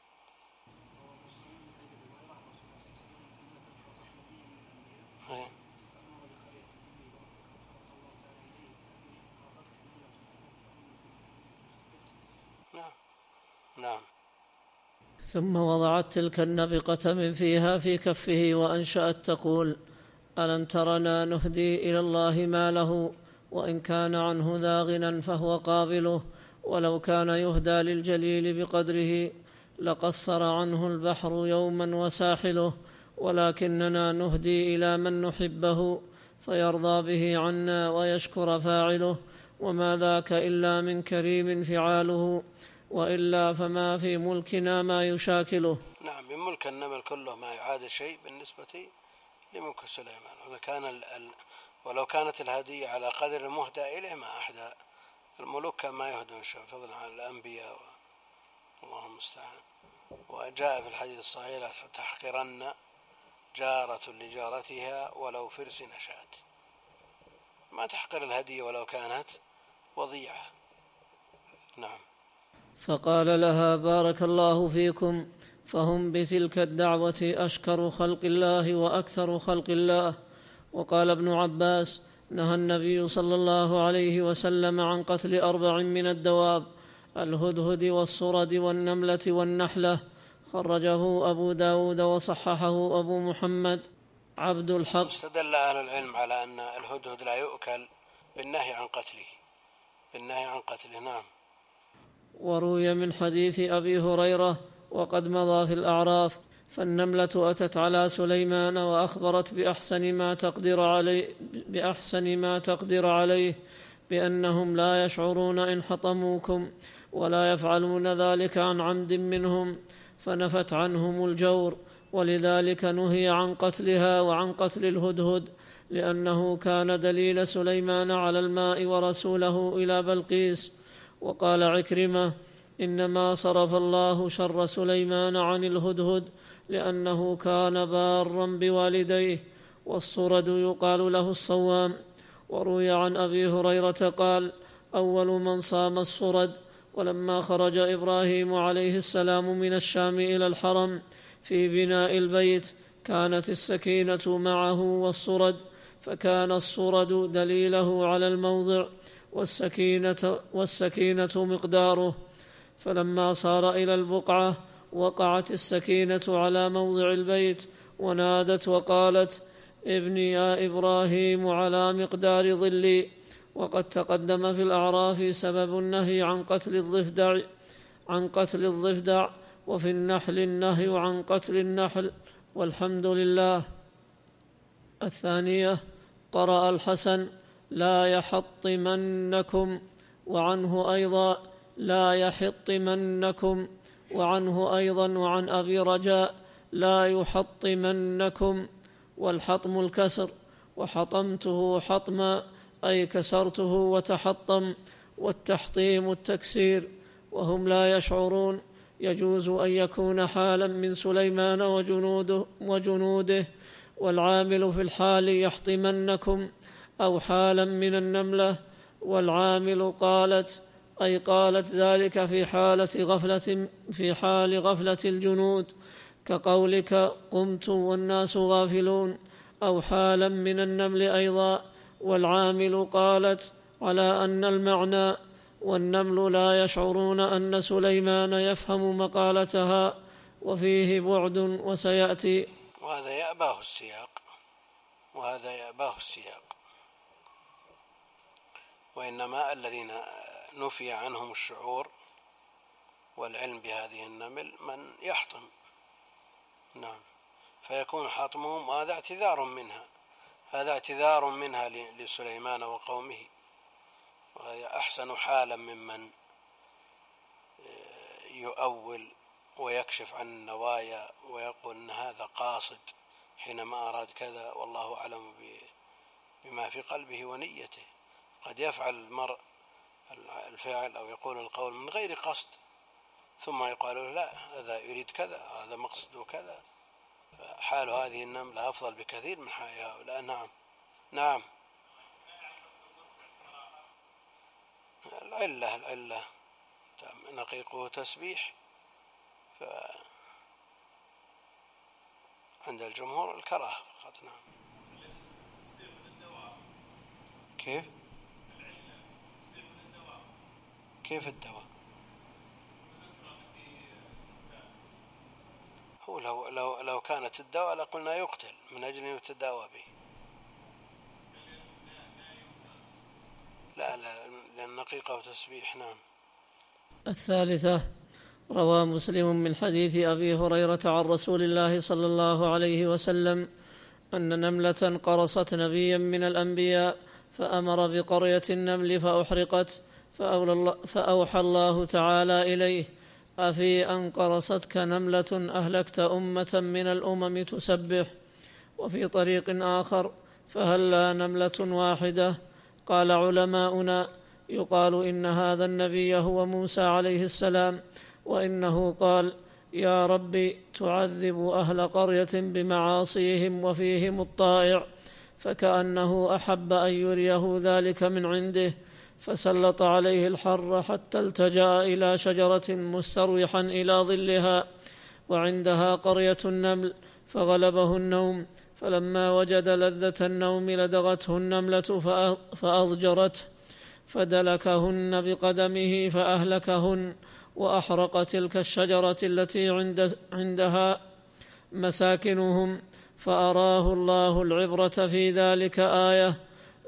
نعم. نعم. ثم وضعت تلك النبقة من فيها في كفه وأنشأت تقول: ألم ترنا نهدي إلى الله ما له، وإن كان عنه ذا غنى فهو قابله، ولو كان يهدى للجليل بقدره لقصر عنه البحر يوما وساحله، ولكننا نهدي إلى من نحبه فيرضى به عنا ويشكر فاعله، وما ذاك إلا من كريم فعاله، وإلا فما في ملكنا ما يشاكله. نعم. من ملك النمل كله ما يعاد شيء بالنسبة لملك سليمان. ولكان ال... ولو كانت الهدية على قدر المهدى إليه ما أحدى الملوك ما يهدون شيء، فضلا عن الأنبياء و... الله المستعان. وجاء في الحديث الصحيح: تحقرن جارة لجارتها ولو فرس نشات. ما تحقر الهدية ولو كانت وضيعة. نعم. فقال لها: بارك الله فيكم، فهم بتلك الدعوة أشكر خلق الله وأكثر خلق الله. وقال ابن عباس: نهى النبي صلى الله عليه وسلم عن قتل أربع من الدواب: الهدهد والصرد والنملة والنحلة. خرجه أبو داود وصححه أبو محمد عبد الحق. استدل أهل العلم على أن الهدهد لا يؤكل بالنهي عن قتله بالنهي عن قتله نعم. وروي من حديث أبي هريرة وقد مضى في الأعراف: فالنملة أتت على سليمان وأخبرت بأحسن ما تقدر عليه, بأحسن ما تقدر عليه بأنهم لا يشعرون إن حطموكم ولا يفعلون ذلك عن عمد منهم، فنفت عنهم الجور، ولذلك نهي عن قتلها وعن قتل الهدهد، لأنه كان دليل سليمان على الماء ورسوله إلى بلقيس. وقال عكرمة: إنما صرف الله شر سليمان عن الهدهد لأنه كان بارا بوالديه، والصرد يقال له الصوام. وروي عن أبي هريرة قال: أول من صام الصرد. ولما خرج إبراهيم عليه السلام من الشام إلى الحرم في بناء البيت كانت السكينة معه والصرد، فكان الصرد دليله على الموضع والسكينة, والسكينة مقداره. فلما صار إلى البقعة وقعت السكينة على موضع البيت ونادت وقالت: ابني يا إبراهيم على مقدار ظلي. وقد تقدم في الأعراف سبب النهي عن قتل الضفدع عن قتل الضفدع وفي النحل النهي عن قتل النحل، والحمد لله. الثانية: قرأ الحسن: لا يحطمنكم، وعنه أيضا: لا يحطمنكم، وعنه أيضا وعن أبي رجاء: لا يحطمنكم. والحطم الكسر، وحطمته حطما أي كسرته وتحطم، والتحطيم التكسير، وهم لا يشعرون. يجوز أن يكون حالا من سليمان وجنوده, وجنوده والعامل في الحال يحطمنكم، أو حالا من النملة، والعامل قالت أي قالت ذلك في حالة غفلة في حال غفلة الجنود، كقولك: قمت والناس غافلون، أو حالا من النمل أيضا. والعامل قالت على أن المعنى: والنمل لا يشعرون أن سليمان يفهم مقالتها، وفيه بعد وسيأتي. وهذا يأباه السياق وهذا يأباه السياق وإنما الذين نفي عنهم الشعور والعلم بهذه النمل من يحطم، نعم، فيكون حطمهم، وهذا اعتذار منها هذا اعتذار منها لسليمان وقومه، وهي أحسن حالا ممن يؤول ويكشف عن النوايا ويقول أن هذا قاصد حينما أراد كذا، والله أعلم بما في قلبه ونيته. قد يفعل المرء الفعل أو يقول القول من غير قصد، ثم يقال له: لا، هذا يريد كذا، هذا مقصده كذا. فحال هذه النملة أفضل بكثير من حال هؤلاء. نعم نعم العلة العلة نقيقه تسبيح، فعند الجمهور الكراهة فقط. نعم. كيف كيف الدواء؟ هو لو لو لو كانت الدواء لقلنا يقتل من أجل أن يتداوى به. لا لا لأن نقيقه تسبيح. نعم. الثالثة: روى مسلم من حديث أبي هريرة عن رسول الله صلى الله عليه وسلم أن نملة قرصت نبيا من الأنبياء فأمر بقرية النمل فأحرقت، فأوحى الله تعالى إليه: أفي أن قرصتك نملة أهلكت أمة من الأمم تسبح. وفي طريق آخر: فهلا نملة واحدة. قال علماؤنا: يقال إن هذا النبي هو موسى عليه السلام، وإنه قال: يا ربي تعذب أهل قرية بمعاصيهم وفيهم الطائع، فكأنه أحب أن يريه ذلك من عنده، فسلط عليه الحر حتى التجأ إلى شجرة مستروحا إلى ظلها، وعندها قرية النمل، فغلبه النوم، فلما وجد لذة النوم لدغته النملة فأضجرته، فدلكهن بقدمه فأهلكهن، وأحرق تلك الشجرة التي عند عندها مساكنهم. فأراه الله العبرة في ذلك آية: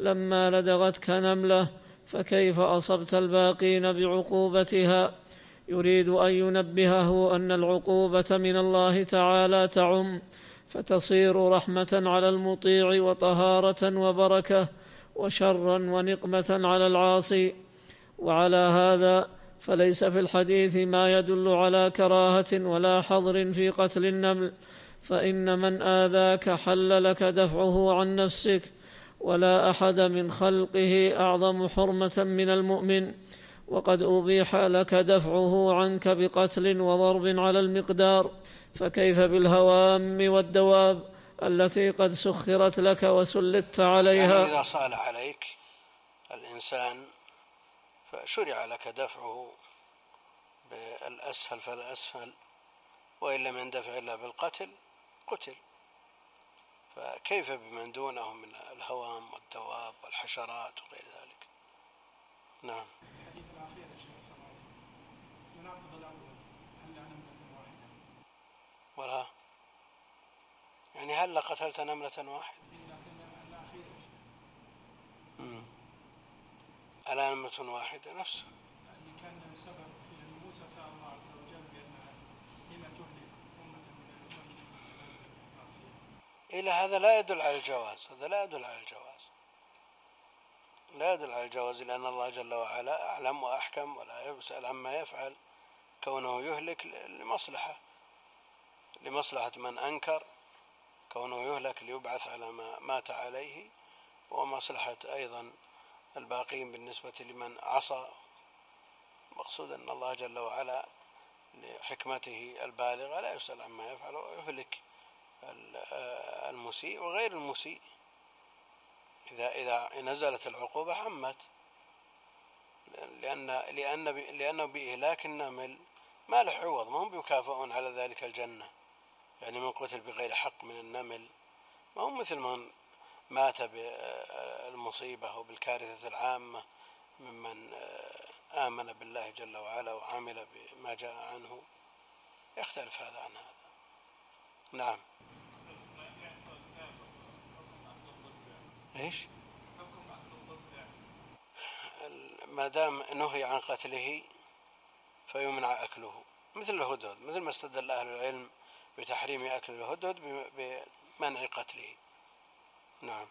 لما لدغتك نملة، فكيف أصبت الباقين بعقوبتها؟ يريد أن ينبهه أن العقوبة من الله تعالى تعم، فتصير رحمة على المطيع وطهارة وبركة، وشرا ونقمة على العاصي. وعلى هذا فليس في الحديث ما يدل على كراهة ولا حظر في قتل النمل، فإن من آذاك حل لك دفعه عن نفسك، ولا أحد من خلقه أعظم حرمة من المؤمن، وقد أبيح لك دفعه عنك بقتل وضرب على المقدار، فكيف بالهوام والدواب التي قد سخرت لك وسلطت عليها؟ يعني إذا صال عليك الإنسان فشرع لك دفعه بالأسهل فالأسهل، وإن لم يندفع إلا بالقتل قتل، فكيف بمن دونه من الهوام والدواب والحشرات وغير ذلك. نعم. الحديث الأخير يا شيخ صلى الله عليه وسلم يناقض الأول، هل نملة واحدة؟ ولا يعني هل قتلت نملة واحدة؟ لكن الأخير يا شيخ امم ألا نملة واحدة نفسه، اللي كان سبب في أن موسى سأل الله عز وجل بأنها حين تهلك أمة من الأمم بسبب المعصية. إلى هذا لا يدل على الجواز، هذا لا يدل على الجواز، لا يدل على الجواز، لأن الله جل وعلا أعلم وأحكم ولا يسأل عما يفعل، كونه يهلك لمصلحة لمصلحة من أنكر، كونه يهلك ليبعث على ما مات عليه، ومصلحة أيضا الباقين بالنسبة لمن عصى. مقصود أن الله جل وعلا لحكمته البالغة لا يسأل عما يفعل ويهلك المسيء وغير المسيء. إذا إذا نزلت العقوبة عمت، لأن لأن لأنه بإهلاك النمل ما له عوض، ما هم بيكافئون على ذلك الجنة. يعني من قتل بغير حق من النمل ما هم مثل من مات بالمصيبة وبالكارثة العامة ممن آمن بالله جل وعلا وعمل بما جاء عنه، يختلف هذا عن هذا. نعم. ايش؟ ما دام نهي عن قتله فيمنع أكله، مثل الهدهد، مثل ما استدل أهل العلم بتحريم أكل الهدهد بمنع قتله. نعم.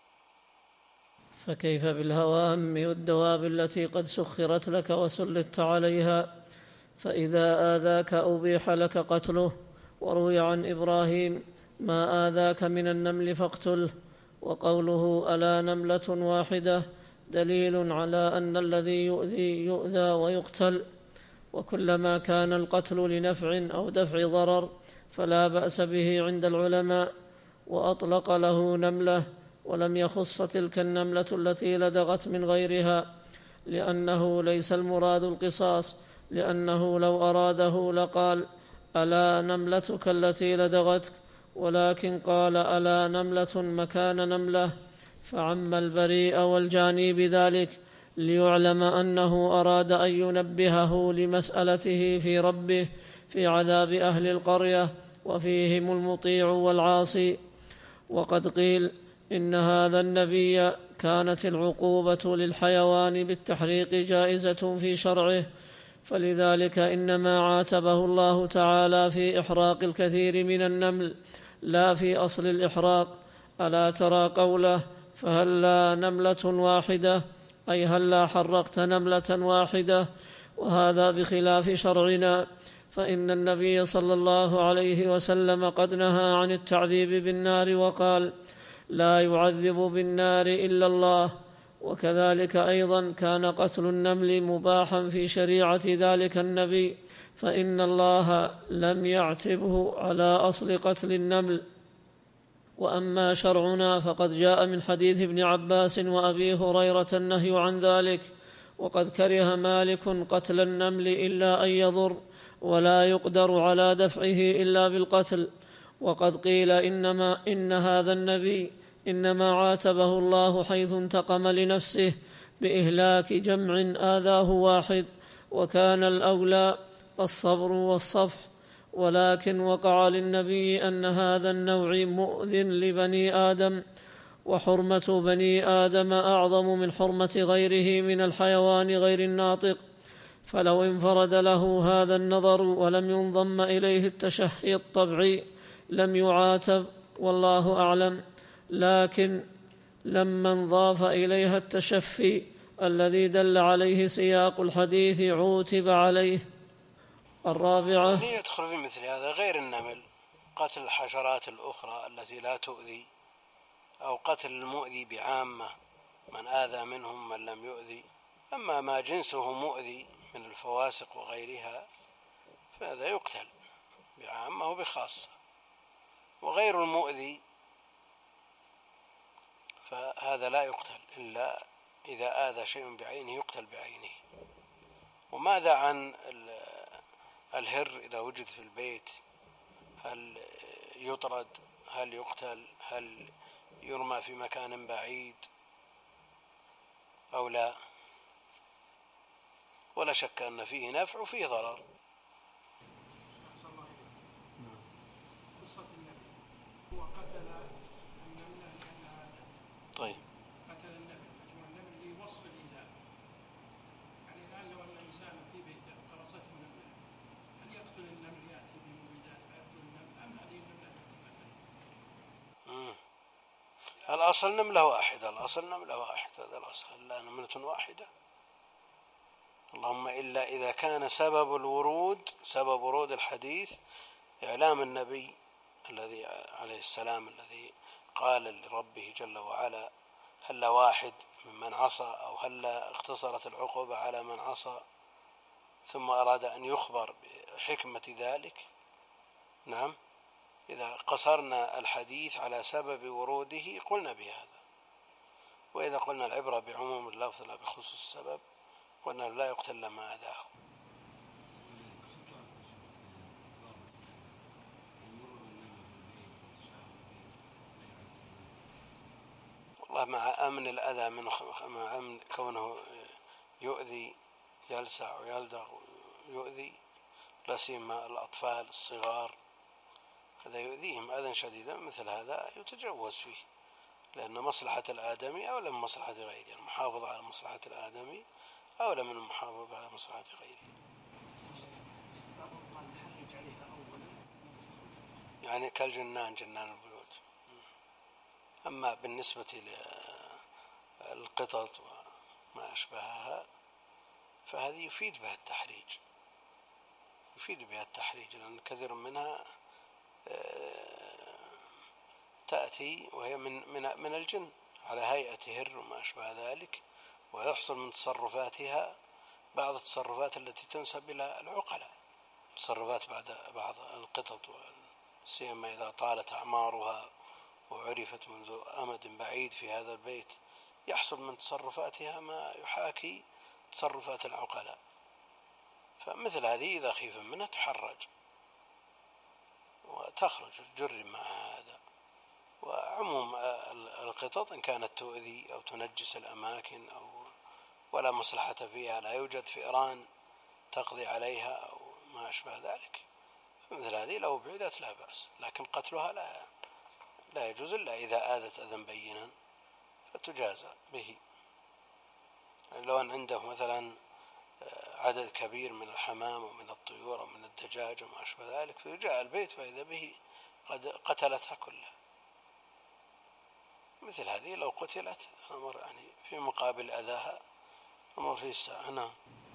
فكيف بالهوام والدواب التي قد سخرت لك وسلطت عليها؟ فإذا آذاك أبيح لك قتله، وروي عن إبراهيم: ما آذاك من النمل فاقتله. وقوله ألا نملة واحدة دليل على أن الذي يؤذي يؤذى ويقتل، وكلما كان القتل لنفع أو دفع ضرر فلا بأس به عند العلماء. وأطلق له نملة ولم يخص تلك النملة التي لدغت من غيرها، لأنه ليس المراد القصاص، لأنه لو أراده لقال ألا نملتك التي لدغتك، ولكن قال ألا نملة مكان نملة، فعم البريء والجاني بذلك، ليعلم أنه أراد أن ينبهه لمسألته في ربه في عذاب أهل القرية وفيهم المطيع والعاصي. وقد قيل إن هذا النبي كانت العقوبة للحيوان بالتحريق جائزة في شرعه، فلذلك إنما عاتبه الله تعالى في إحراق الكثير من النمل لا في أصل الإحراق. ألا ترى قوله فهلا نملة واحدة، أي هلا حرقت نملة واحدة، وهذا بخلاف شرعنا، فإن النبي صلى الله عليه وسلم قد نهى عن التعذيب بالنار وقال لا يعذب بالنار إلا الله. وكذلك أيضا كان قتل النمل مباحا في شريعة ذلك النبي، فإن الله لم يعتبه على أصل قتل النمل. وأما شرعنا فقد جاء من حديث ابن عباس وأبي هريرة النهي عن ذلك، وقد كره مالك قتل النمل إلا أن يضر، ولا يقدر على دفعه إلا بالقتل. وقد قيل إنما إن هذا النبي إنما عاتبه الله حيث انتقم لنفسه بإهلاك جمع آذاه واحد، وكان الأولى الصبر والصفح، ولكن وقع للنبي أن هذا النوع مؤذن لبني آدم، وحرمة بني آدم أعظم من حرمة غيره من الحيوان غير الناطق، فلو انفرد له هذا النظر ولم ينضم إليه التشهي الطبعي لم يعاتب، والله أعلم. لكن لما انضاف إليها التشفي الذي دل عليه سياق الحديث عوتب عليه. الرابعة يعني يدخل في مثل هذا غير النمل، قتل الحشرات الأخرى التي لا تؤذي، أو قتل المؤذي بعامة، من آذى منهم من لم يؤذي. أما ما جنسه مؤذي من الفواسق وغيرها فهذا يقتل بعامة وبخاصة، وغير المؤذي فهذا لا يقتل إلا إذا آذى شيء بعينه يقتل بعينه. وماذا عن الهر إذا وجد في البيت؟ هل يطرد؟ هل يقتل؟ هل يرمى في مكان بعيد أو لا؟ ولا شك أن فيه نفع وفيه ضرر. قصة النبي هو قتل النملة لأنها طيب قتل النمل، مجموع النمل لوصف الإيذاء. يعني الآن لو أن إنسان في بيته قرصته نملة، هل يقتل النمل يأتي بمبيدات فيقتل النمل، أم هذه النملة التي قتلها؟ الأصل نملة واحدة، الأصل نملة واحدة، هذا الأصل، لا نملة واحدة. اللهم إلا إذا كان سبب الورود سبب ورود الحديث إعلام النبي الذي عليه السلام الذي قال لربه جل وعلا هل واحد ممن عصى، أو هل اختصرت العقوبة على من عصى، ثم أراد أن يخبر بحكمة ذلك. نعم، إذا قصرنا الحديث على سبب وروده قلنا بهذا، وإذا قلنا العبرة بعموم اللفظ لا بخصوص السبب قلنا لا يقتل لما أذاه. والله مع أمن الأذى من مع أمن كونه يؤذي يلسع ويلدغ ويؤذي، لا سيما الأطفال الصغار، هذا يؤذيهم أذى شديدا، مثل هذا يتجوز فيه، لأن مصلحة الآدمي أولى من مصلحة غيره، المحافظة على مصلحة الآدمي أولى من المحافظة على مصلحة غيره. يعني كالجنان جنان البيوت. أما بالنسبة للقطط وما أشبهها فهذه يفيد بها التحريج، يفيد بها التحريج، لأن كثير منها تأتي وهي من من من الجن على هيئة هر وما أشبه ذلك، ويحصل من تصرفاتها بعض التصرفات التي تنسب إلى العقلاء، تصرفات بعد بعض القطط سيما إذا طالت أعمارها وعرفت منذ أمد بعيد في هذا البيت، يحصل من تصرفاتها ما يحاكي تصرفات العقلاء، فمثل هذه إذا خيف منها تحرج وتخرج الجر مع هذا. وعموم القطط إن كانت تؤذي أو تنجس الأماكن أو ولا مصلحة فيها، لا يوجد فئران تقضي عليها أو ما أشبه ذلك، فمثل هذه لو بعدت لا بأس، لكن قتلها لا لا يجوز إلا إذا آذت أذى بينا فتجازى به. يعني لو أن عنده مثلا عدد كبير من الحمام ومن الطيور ومن الدجاج وما أشبه ذلك، فيجاء البيت فإذا به قد قتلتها كلها، مثل هذه لو قتلت أمر يعني في مقابل أذاها أمر فيه الساعة. نعم.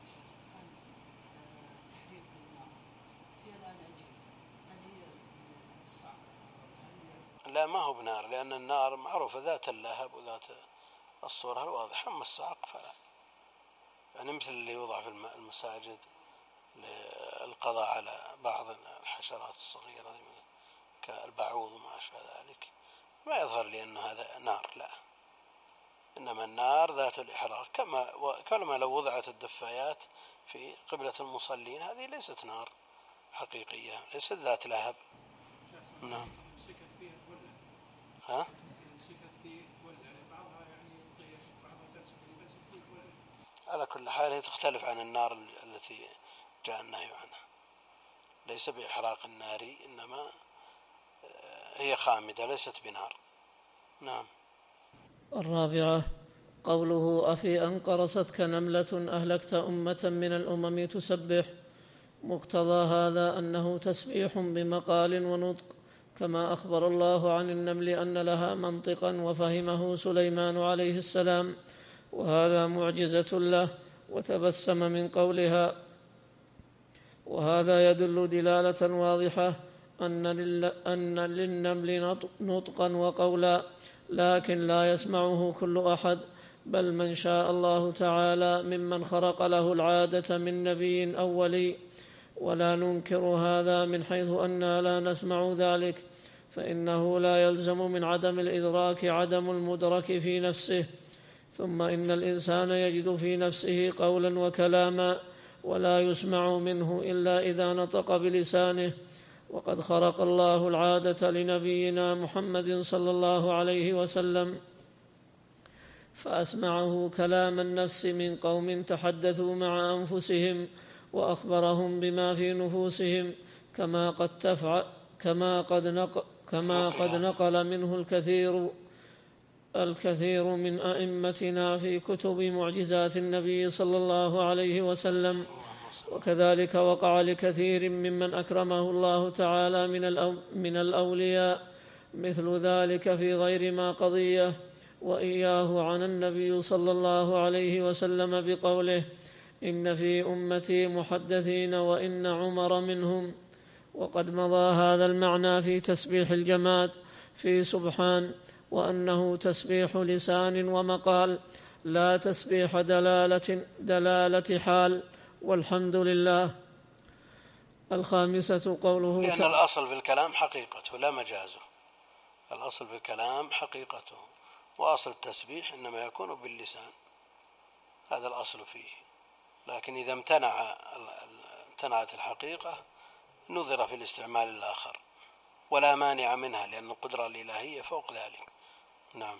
لا ما هو بنار، لأن النار معروفة ذات اللهب وذات الصورة الواضحة، أما الصعق فلا، يعني مثل اللي يوضع في المساجد للقضاء على بعض الحشرات الصغيرة كالبعوض وما أشبه ذلك، ما يظهر لي أن هذا نار، لا، إنما النار ذات الإحراق، كما كما لو وضعت الدفايات في قبلة المصلين، هذه ليست نار حقيقية، ليست ذات لهب. نعم. ها؟ على كل حال هي تختلف عن النار التي جاء النهي عنها، ليس بإحراق النار، إنما هي خامدة ليست بنار. نعم. الرابعة قوله أفي أن قرصتك نملة أهلكت أمة من الأمم تسبح. مقتضى هذا أنه تسبيح بمقال ونطق، كما أخبر الله عن النمل أن لها منطقا وفهمه سليمان عليه السلام، وهذا معجزة له، وتبسم من قولها. وهذا يدل دلالة واضحة أن للنمل نطقا وقولا، لكن لا يسمعه كل أحد، بل من شاء الله تعالى ممن خرق له العادة من نبي أو ولي. ولا ننكر هذا من حيث أننا لا نسمع ذلك، فإنه لا يلزم من عدم الإدراك عدم المدرك في نفسه. ثم إن الإنسان يجد في نفسه قولا وكلاما ولا يسمع منه إلا إذا نطق بلسانه، وقد خرق الله العادة لنبينا محمد صلى الله عليه وسلم فأسمعه كلام النفس من قوم تحدثوا مع أنفسهم وأخبرهم بما في نفوسهم، كما قد تفعل كما قد نقل كما قد نقل منه الكثير الكثير من أئمتنا في كتب معجزات النبي صلى الله عليه وسلم. وكذلك وقع لكثير ممن أكرمه الله تعالى من الأولياء مثل ذلك في غير ما قضية، وإياه عن النبي صلى الله عليه وسلم بقوله: إن في أمتي محدثين وإن عمر منهم. وقد مضى هذا المعنى في تسبيح الجماد في سبحان، وأنه تسبيح لسان ومقال، لا تسبيح دلالة, دلالة حال، والحمد لله. الخامسة قوله لأن الأصل في الكلام حقيقته لا مجازه، الأصل في الكلام حقيقته، وأصل التسبيح إنما يكون باللسان، هذا الأصل فيه. لكن إذا امتنع امتنعت الحقيقة نظر في الاستعمال الآخر، ولا مانع منها لأن القدرة الإلهية فوق ذلك. نعم.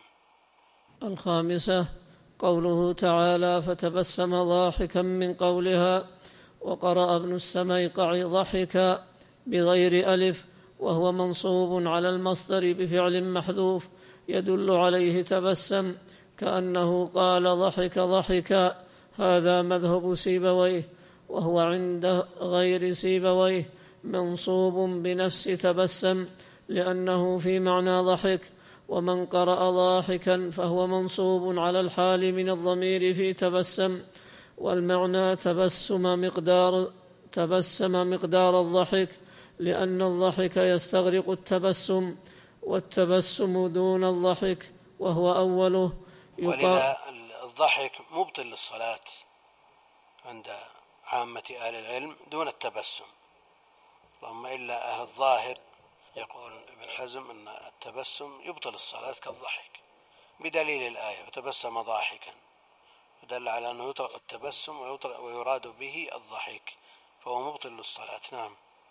الخامسة قوله تعالى: فتبسم ضاحكا من قولها. وقرأ ابن السميقع ضحك بغير ألف، وهو منصوب على المصدر بفعل محذوف يدل عليه تبسم، كأنه قال ضحك ضحك. هذا مذهب سيبويه، وهو عند غير سيبويه منصوب بنفس تبسم لأنه في معنى ضحك. ومن قرأ ضاحكا فهو منصوب على الحال من الضمير في تبسم، والمعنى تبسم مقدار تبسم مقدار الضحك، لأن الضحك يستغرق التبسم، والتبسم دون الضحك وهو أوله. ولذا الضحك مبطل للصلاة عند عامة أهل العلم دون التبسم، اللهم إلا أهل الظاهر يقول ابن حزم أن التبسم يبطل الصلاة كالضحك بدليل الآية: فتبسم ضاحكا، فدل على أنه يطلق التبسم ويراد به الضحك، فهو مبطل للصلاة. نعم.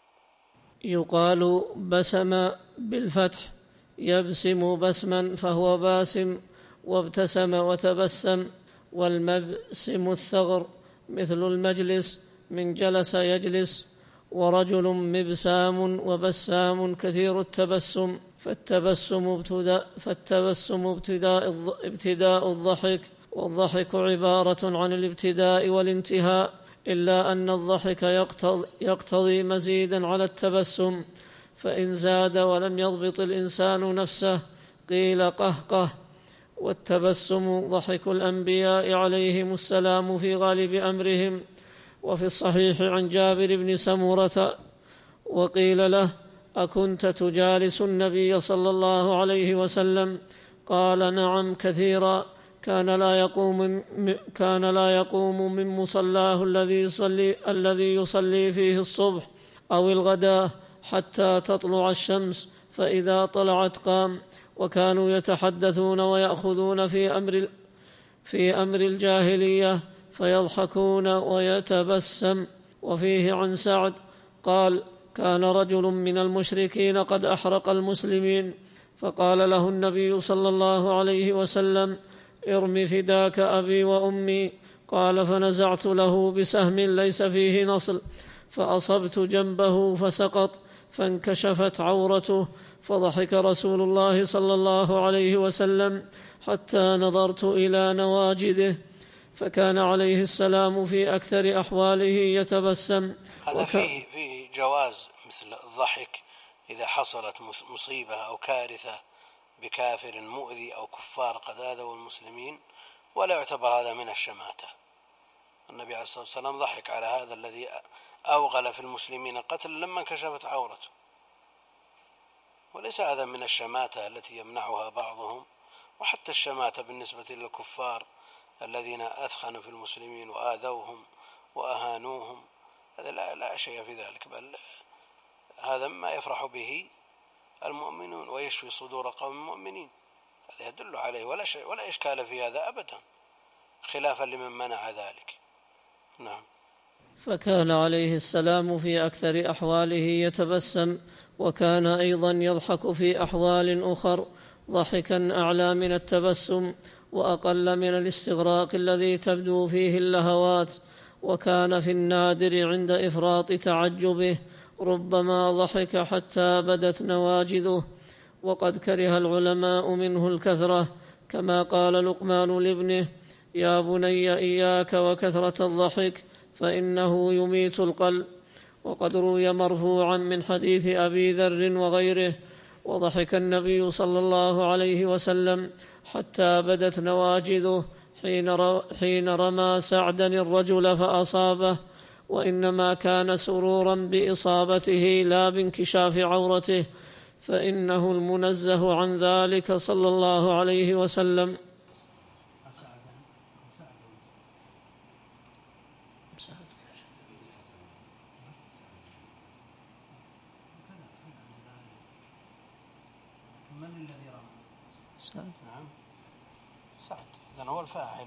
يقال بسم بالفتح، يبسم بسما فهو باسم، وابتسم وتبسم. والمبسم الثغر مثل المجلس من جلس يجلس. ورجل مبسام وبسام كثير التبسم، فالتبسم ابتداء, فالتبسم ابتداء, ابتداء الضحك، والضحك عبارة عن الابتداء والانتهاء، إلا أن الضحك يقتضي, يقتضي مزيدا على التبسم، فإن زاد ولم يضبط الإنسان نفسه قيل قهقه. والتبسم ضحك الأنبياء عليهم السلام في غالب أمرهم. وفي الصحيح عن جابر بن سمرة وقيل له: أكنت تجالس النبي صلى الله عليه وسلم؟ قال: نعم كثيرا، كان لا يقوم كان لا يقوم من مصلاه الذي يصلي الذي يصلي فيه الصبح أو الغداء حتى تطلع الشمس، فإذا طلعت قام. وكانوا يتحدثون ويأخذون في أمر في أمر الجاهلية فيضحكون ويتبسم. وفيه عن سعد قال: كان رجل من المشركين قد أحرق المسلمين، فقال له النبي صلى الله عليه وسلم: ارم فداك أبي وأمي. قال: فنزعت له بسهم ليس فيه نصل، فأصبت جنبه فسقط، فانكشفت عورته، فضحك رسول الله صلى الله عليه وسلم حتى نظرت إلى نواجذه، فكان عليه السلام في أكثر أحواله يتبسم. هذا وك... فيه, فيه جواز مثل الضحك إذا حصلت مصيبة أو كارثة بكافر مؤذي أو كفار قد آذوا المسلمين، ولا يعتبر هذا من الشماتة. النبي عليه الصلاة والسلام ضحك على هذا الذي أوغل في المسلمين قتل لما انكشفت عورته، وليس هذا من الشماتة التي يمنعها بعضهم. وحتى الشماتة بالنسبة للكفار الذين أثخنوا في المسلمين وآذوهم وأهانوهم، هذا لا, لا شيء في ذلك، بل هذا ما يفرح به المؤمنون ويشفي صدور قوم مؤمنين، هذا يدل عليه، ولا شيء ولا إشكال في هذا أبدا، خلافا لمن منع ذلك. نعم. فكان عليه السلام في أكثر أحواله يتبسم، وكان أيضا يضحك في أحوال أخر ضحكا أعلى من التبسم وأقل من الاستغراق الذي تبدو فيه اللهوات. وكان في النادر عند إفراط تعجبه ربما ضحك حتى بدت نواجذه، وقد كره العلماء منه الكثرة، كما قال لقمان لابنه: يا بني إياك وكثرة الضحك فإنه يميت القلب. وقد روي مرفوعا من حديث أبي ذر وغيره: وضحك النبي صلى الله عليه وسلم حتى بدت نواجذه حين رمى سعدا الرجل فأصابه، وإنما كان سرورا بإصابته لا بانكشاف عورته، فإنه المنزه عن ذلك صلى الله عليه وسلم. من الذي رمى؟ سعد. نعم سعد، لأنه هو الفاعل.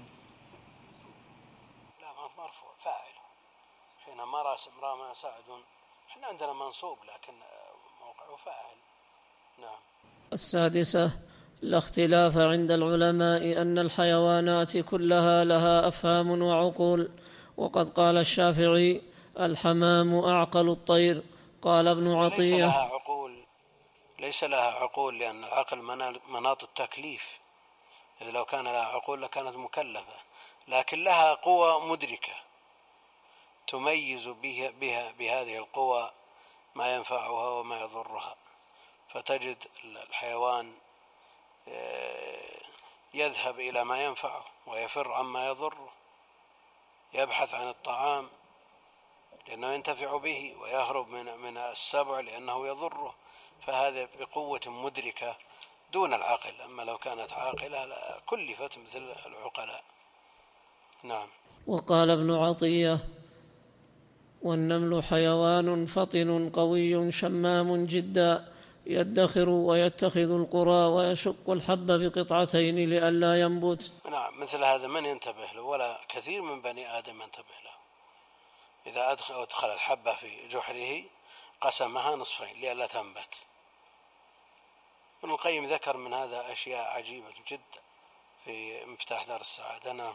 لا ما مرفوع، فاعل. حين رمى رمى سعد، احنا عندنا منصوب لكن موقعه فاعل. نعم. السادسة: لا اختلاف عند العلماء أن الحيوانات كلها لها أفهام وعقول، وقد قال الشافعي: الحمام أعقل الطير. قال ابن عطية: ليس لها عقول، ليس لها عقول لأن العقل مناط التكليف، إذا لو كان لها عقول لكانت مكلفة، لكن لها قوى مدركة تميز بها, بها بهذه القوى ما ينفعها وما يضرها. فتجد الحيوان يذهب إلى ما ينفعه ويفر عما يضره، يبحث عن الطعام لأنه ينتفع به، ويهرب من من السبع لأنه يضره، فهذا بقوة مدركة دون العقل. أما لو كانت عاقلة كلفت مثل العقلاء. نعم. وقال ابن عطية: والنمل حيوان فطن قوي شمام جدا، يدخر ويتخذ القرى ويشق الحب بقطعتين لئلا ينبت. نعم، مثل هذا من ينتبه له؟ ولا كثير من بني آدم ينتبه له. إذا أدخل, أدخل الحبة في جحره قسمها نصفين لئلا تنبت. ابن القيم ذكر من هذا أشياء عجيبة جدا في مفتاح دار السعادة. نعم.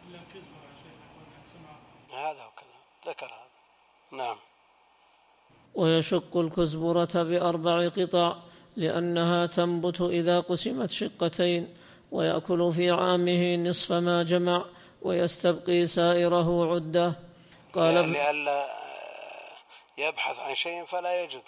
هذا وكذا ذكر هذا. نعم. ويشق الكزبرة بأربع قطع لأنها تنبت إذا قسمت شقتين، ويأكل في عامه نصف ما جمع ويستبقي سائره عدة. قال لئلا يبحث عن شيء فلا يجد،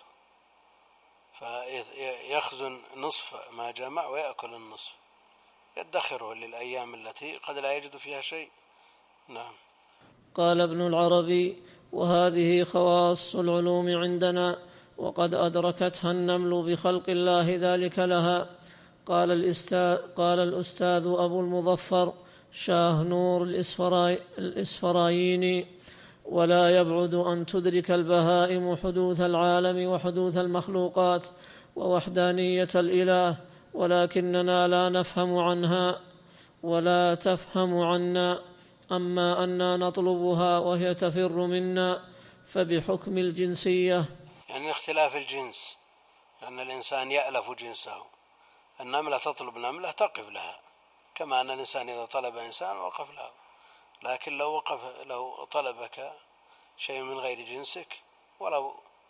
فيخزن نصف ما جمع ويأكل النصف، يدخره للأيام التي قد لا يجد فيها شيء. نعم. قال ابن العربي: وهذه خواص العلوم عندنا، وقد أدركتها النمل بخلق الله ذلك لها. قال الأستاذ, قال الأستاذ أبو المظفر شاه نور الإسفرايني: ولا يبعد أن تدرك البهائم حدوث العالم وحدوث المخلوقات ووحدانية الإله، ولكننا لا نفهم عنها ولا تفهم عنا، أما أننا نطلبها وهي تفر منا فبحكم الجنسية. يعني اختلاف الجنس، أن يعني الإنسان يألف جنسه. النملة تطلب نملة تقف لها، كما أن الإنسان إذا طلب إنسان وقف له. لكن لو وقف لو طلبك شيء من غير جنسك ولو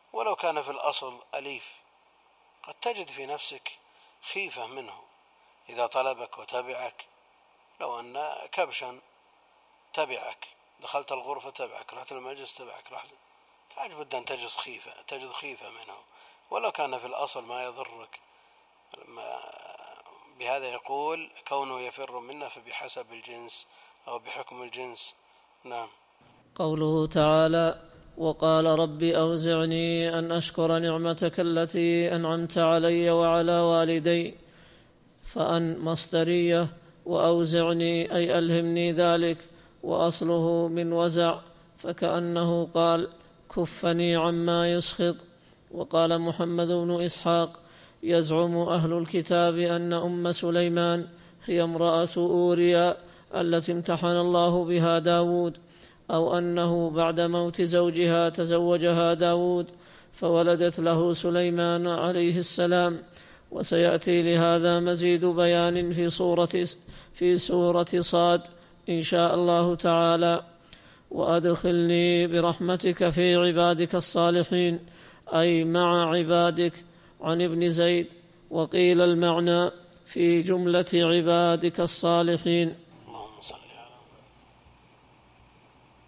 ولو كان في الأصل أليف قد تجد في نفسك خيفة منه إذا طلبك وتبعك. لو أن كبشا تبعك، دخلت الغرفة تبعك، رحت المجلس تبعك، رحت تعج بد أن تجد خيفة تجد خيفة منه، ولو كان في الأصل ما يضرك. ما بهذا يقول كونه يفر منا فبحسب الجنس أو بحكم الجنس. نعم. قوله تعالى: وقال رب أوزعني أن أشكر نعمتك التي أنعمت علي وعلى والدي، فأن مصدرية، وأوزعني أي ألهمني ذلك، وأصله من وزع، فكأنه قال كفني عما يسخط. وقال محمد بن إسحاق: يزعم أهل الكتاب أن أم سليمان هي امرأة أوريا التي امتحن الله بها داود، أو أنه بعد موت زوجها تزوجها داود فولدت له سليمان عليه السلام. وسيأتي لهذا مزيد بيان في سورة, في سورة صاد إن شاء الله تعالى. وأدخلني برحمتك في عبادك الصالحين، أي مع عبادك، عن ابن زيد. وقيل المعنى في جملة عبادك الصالحين.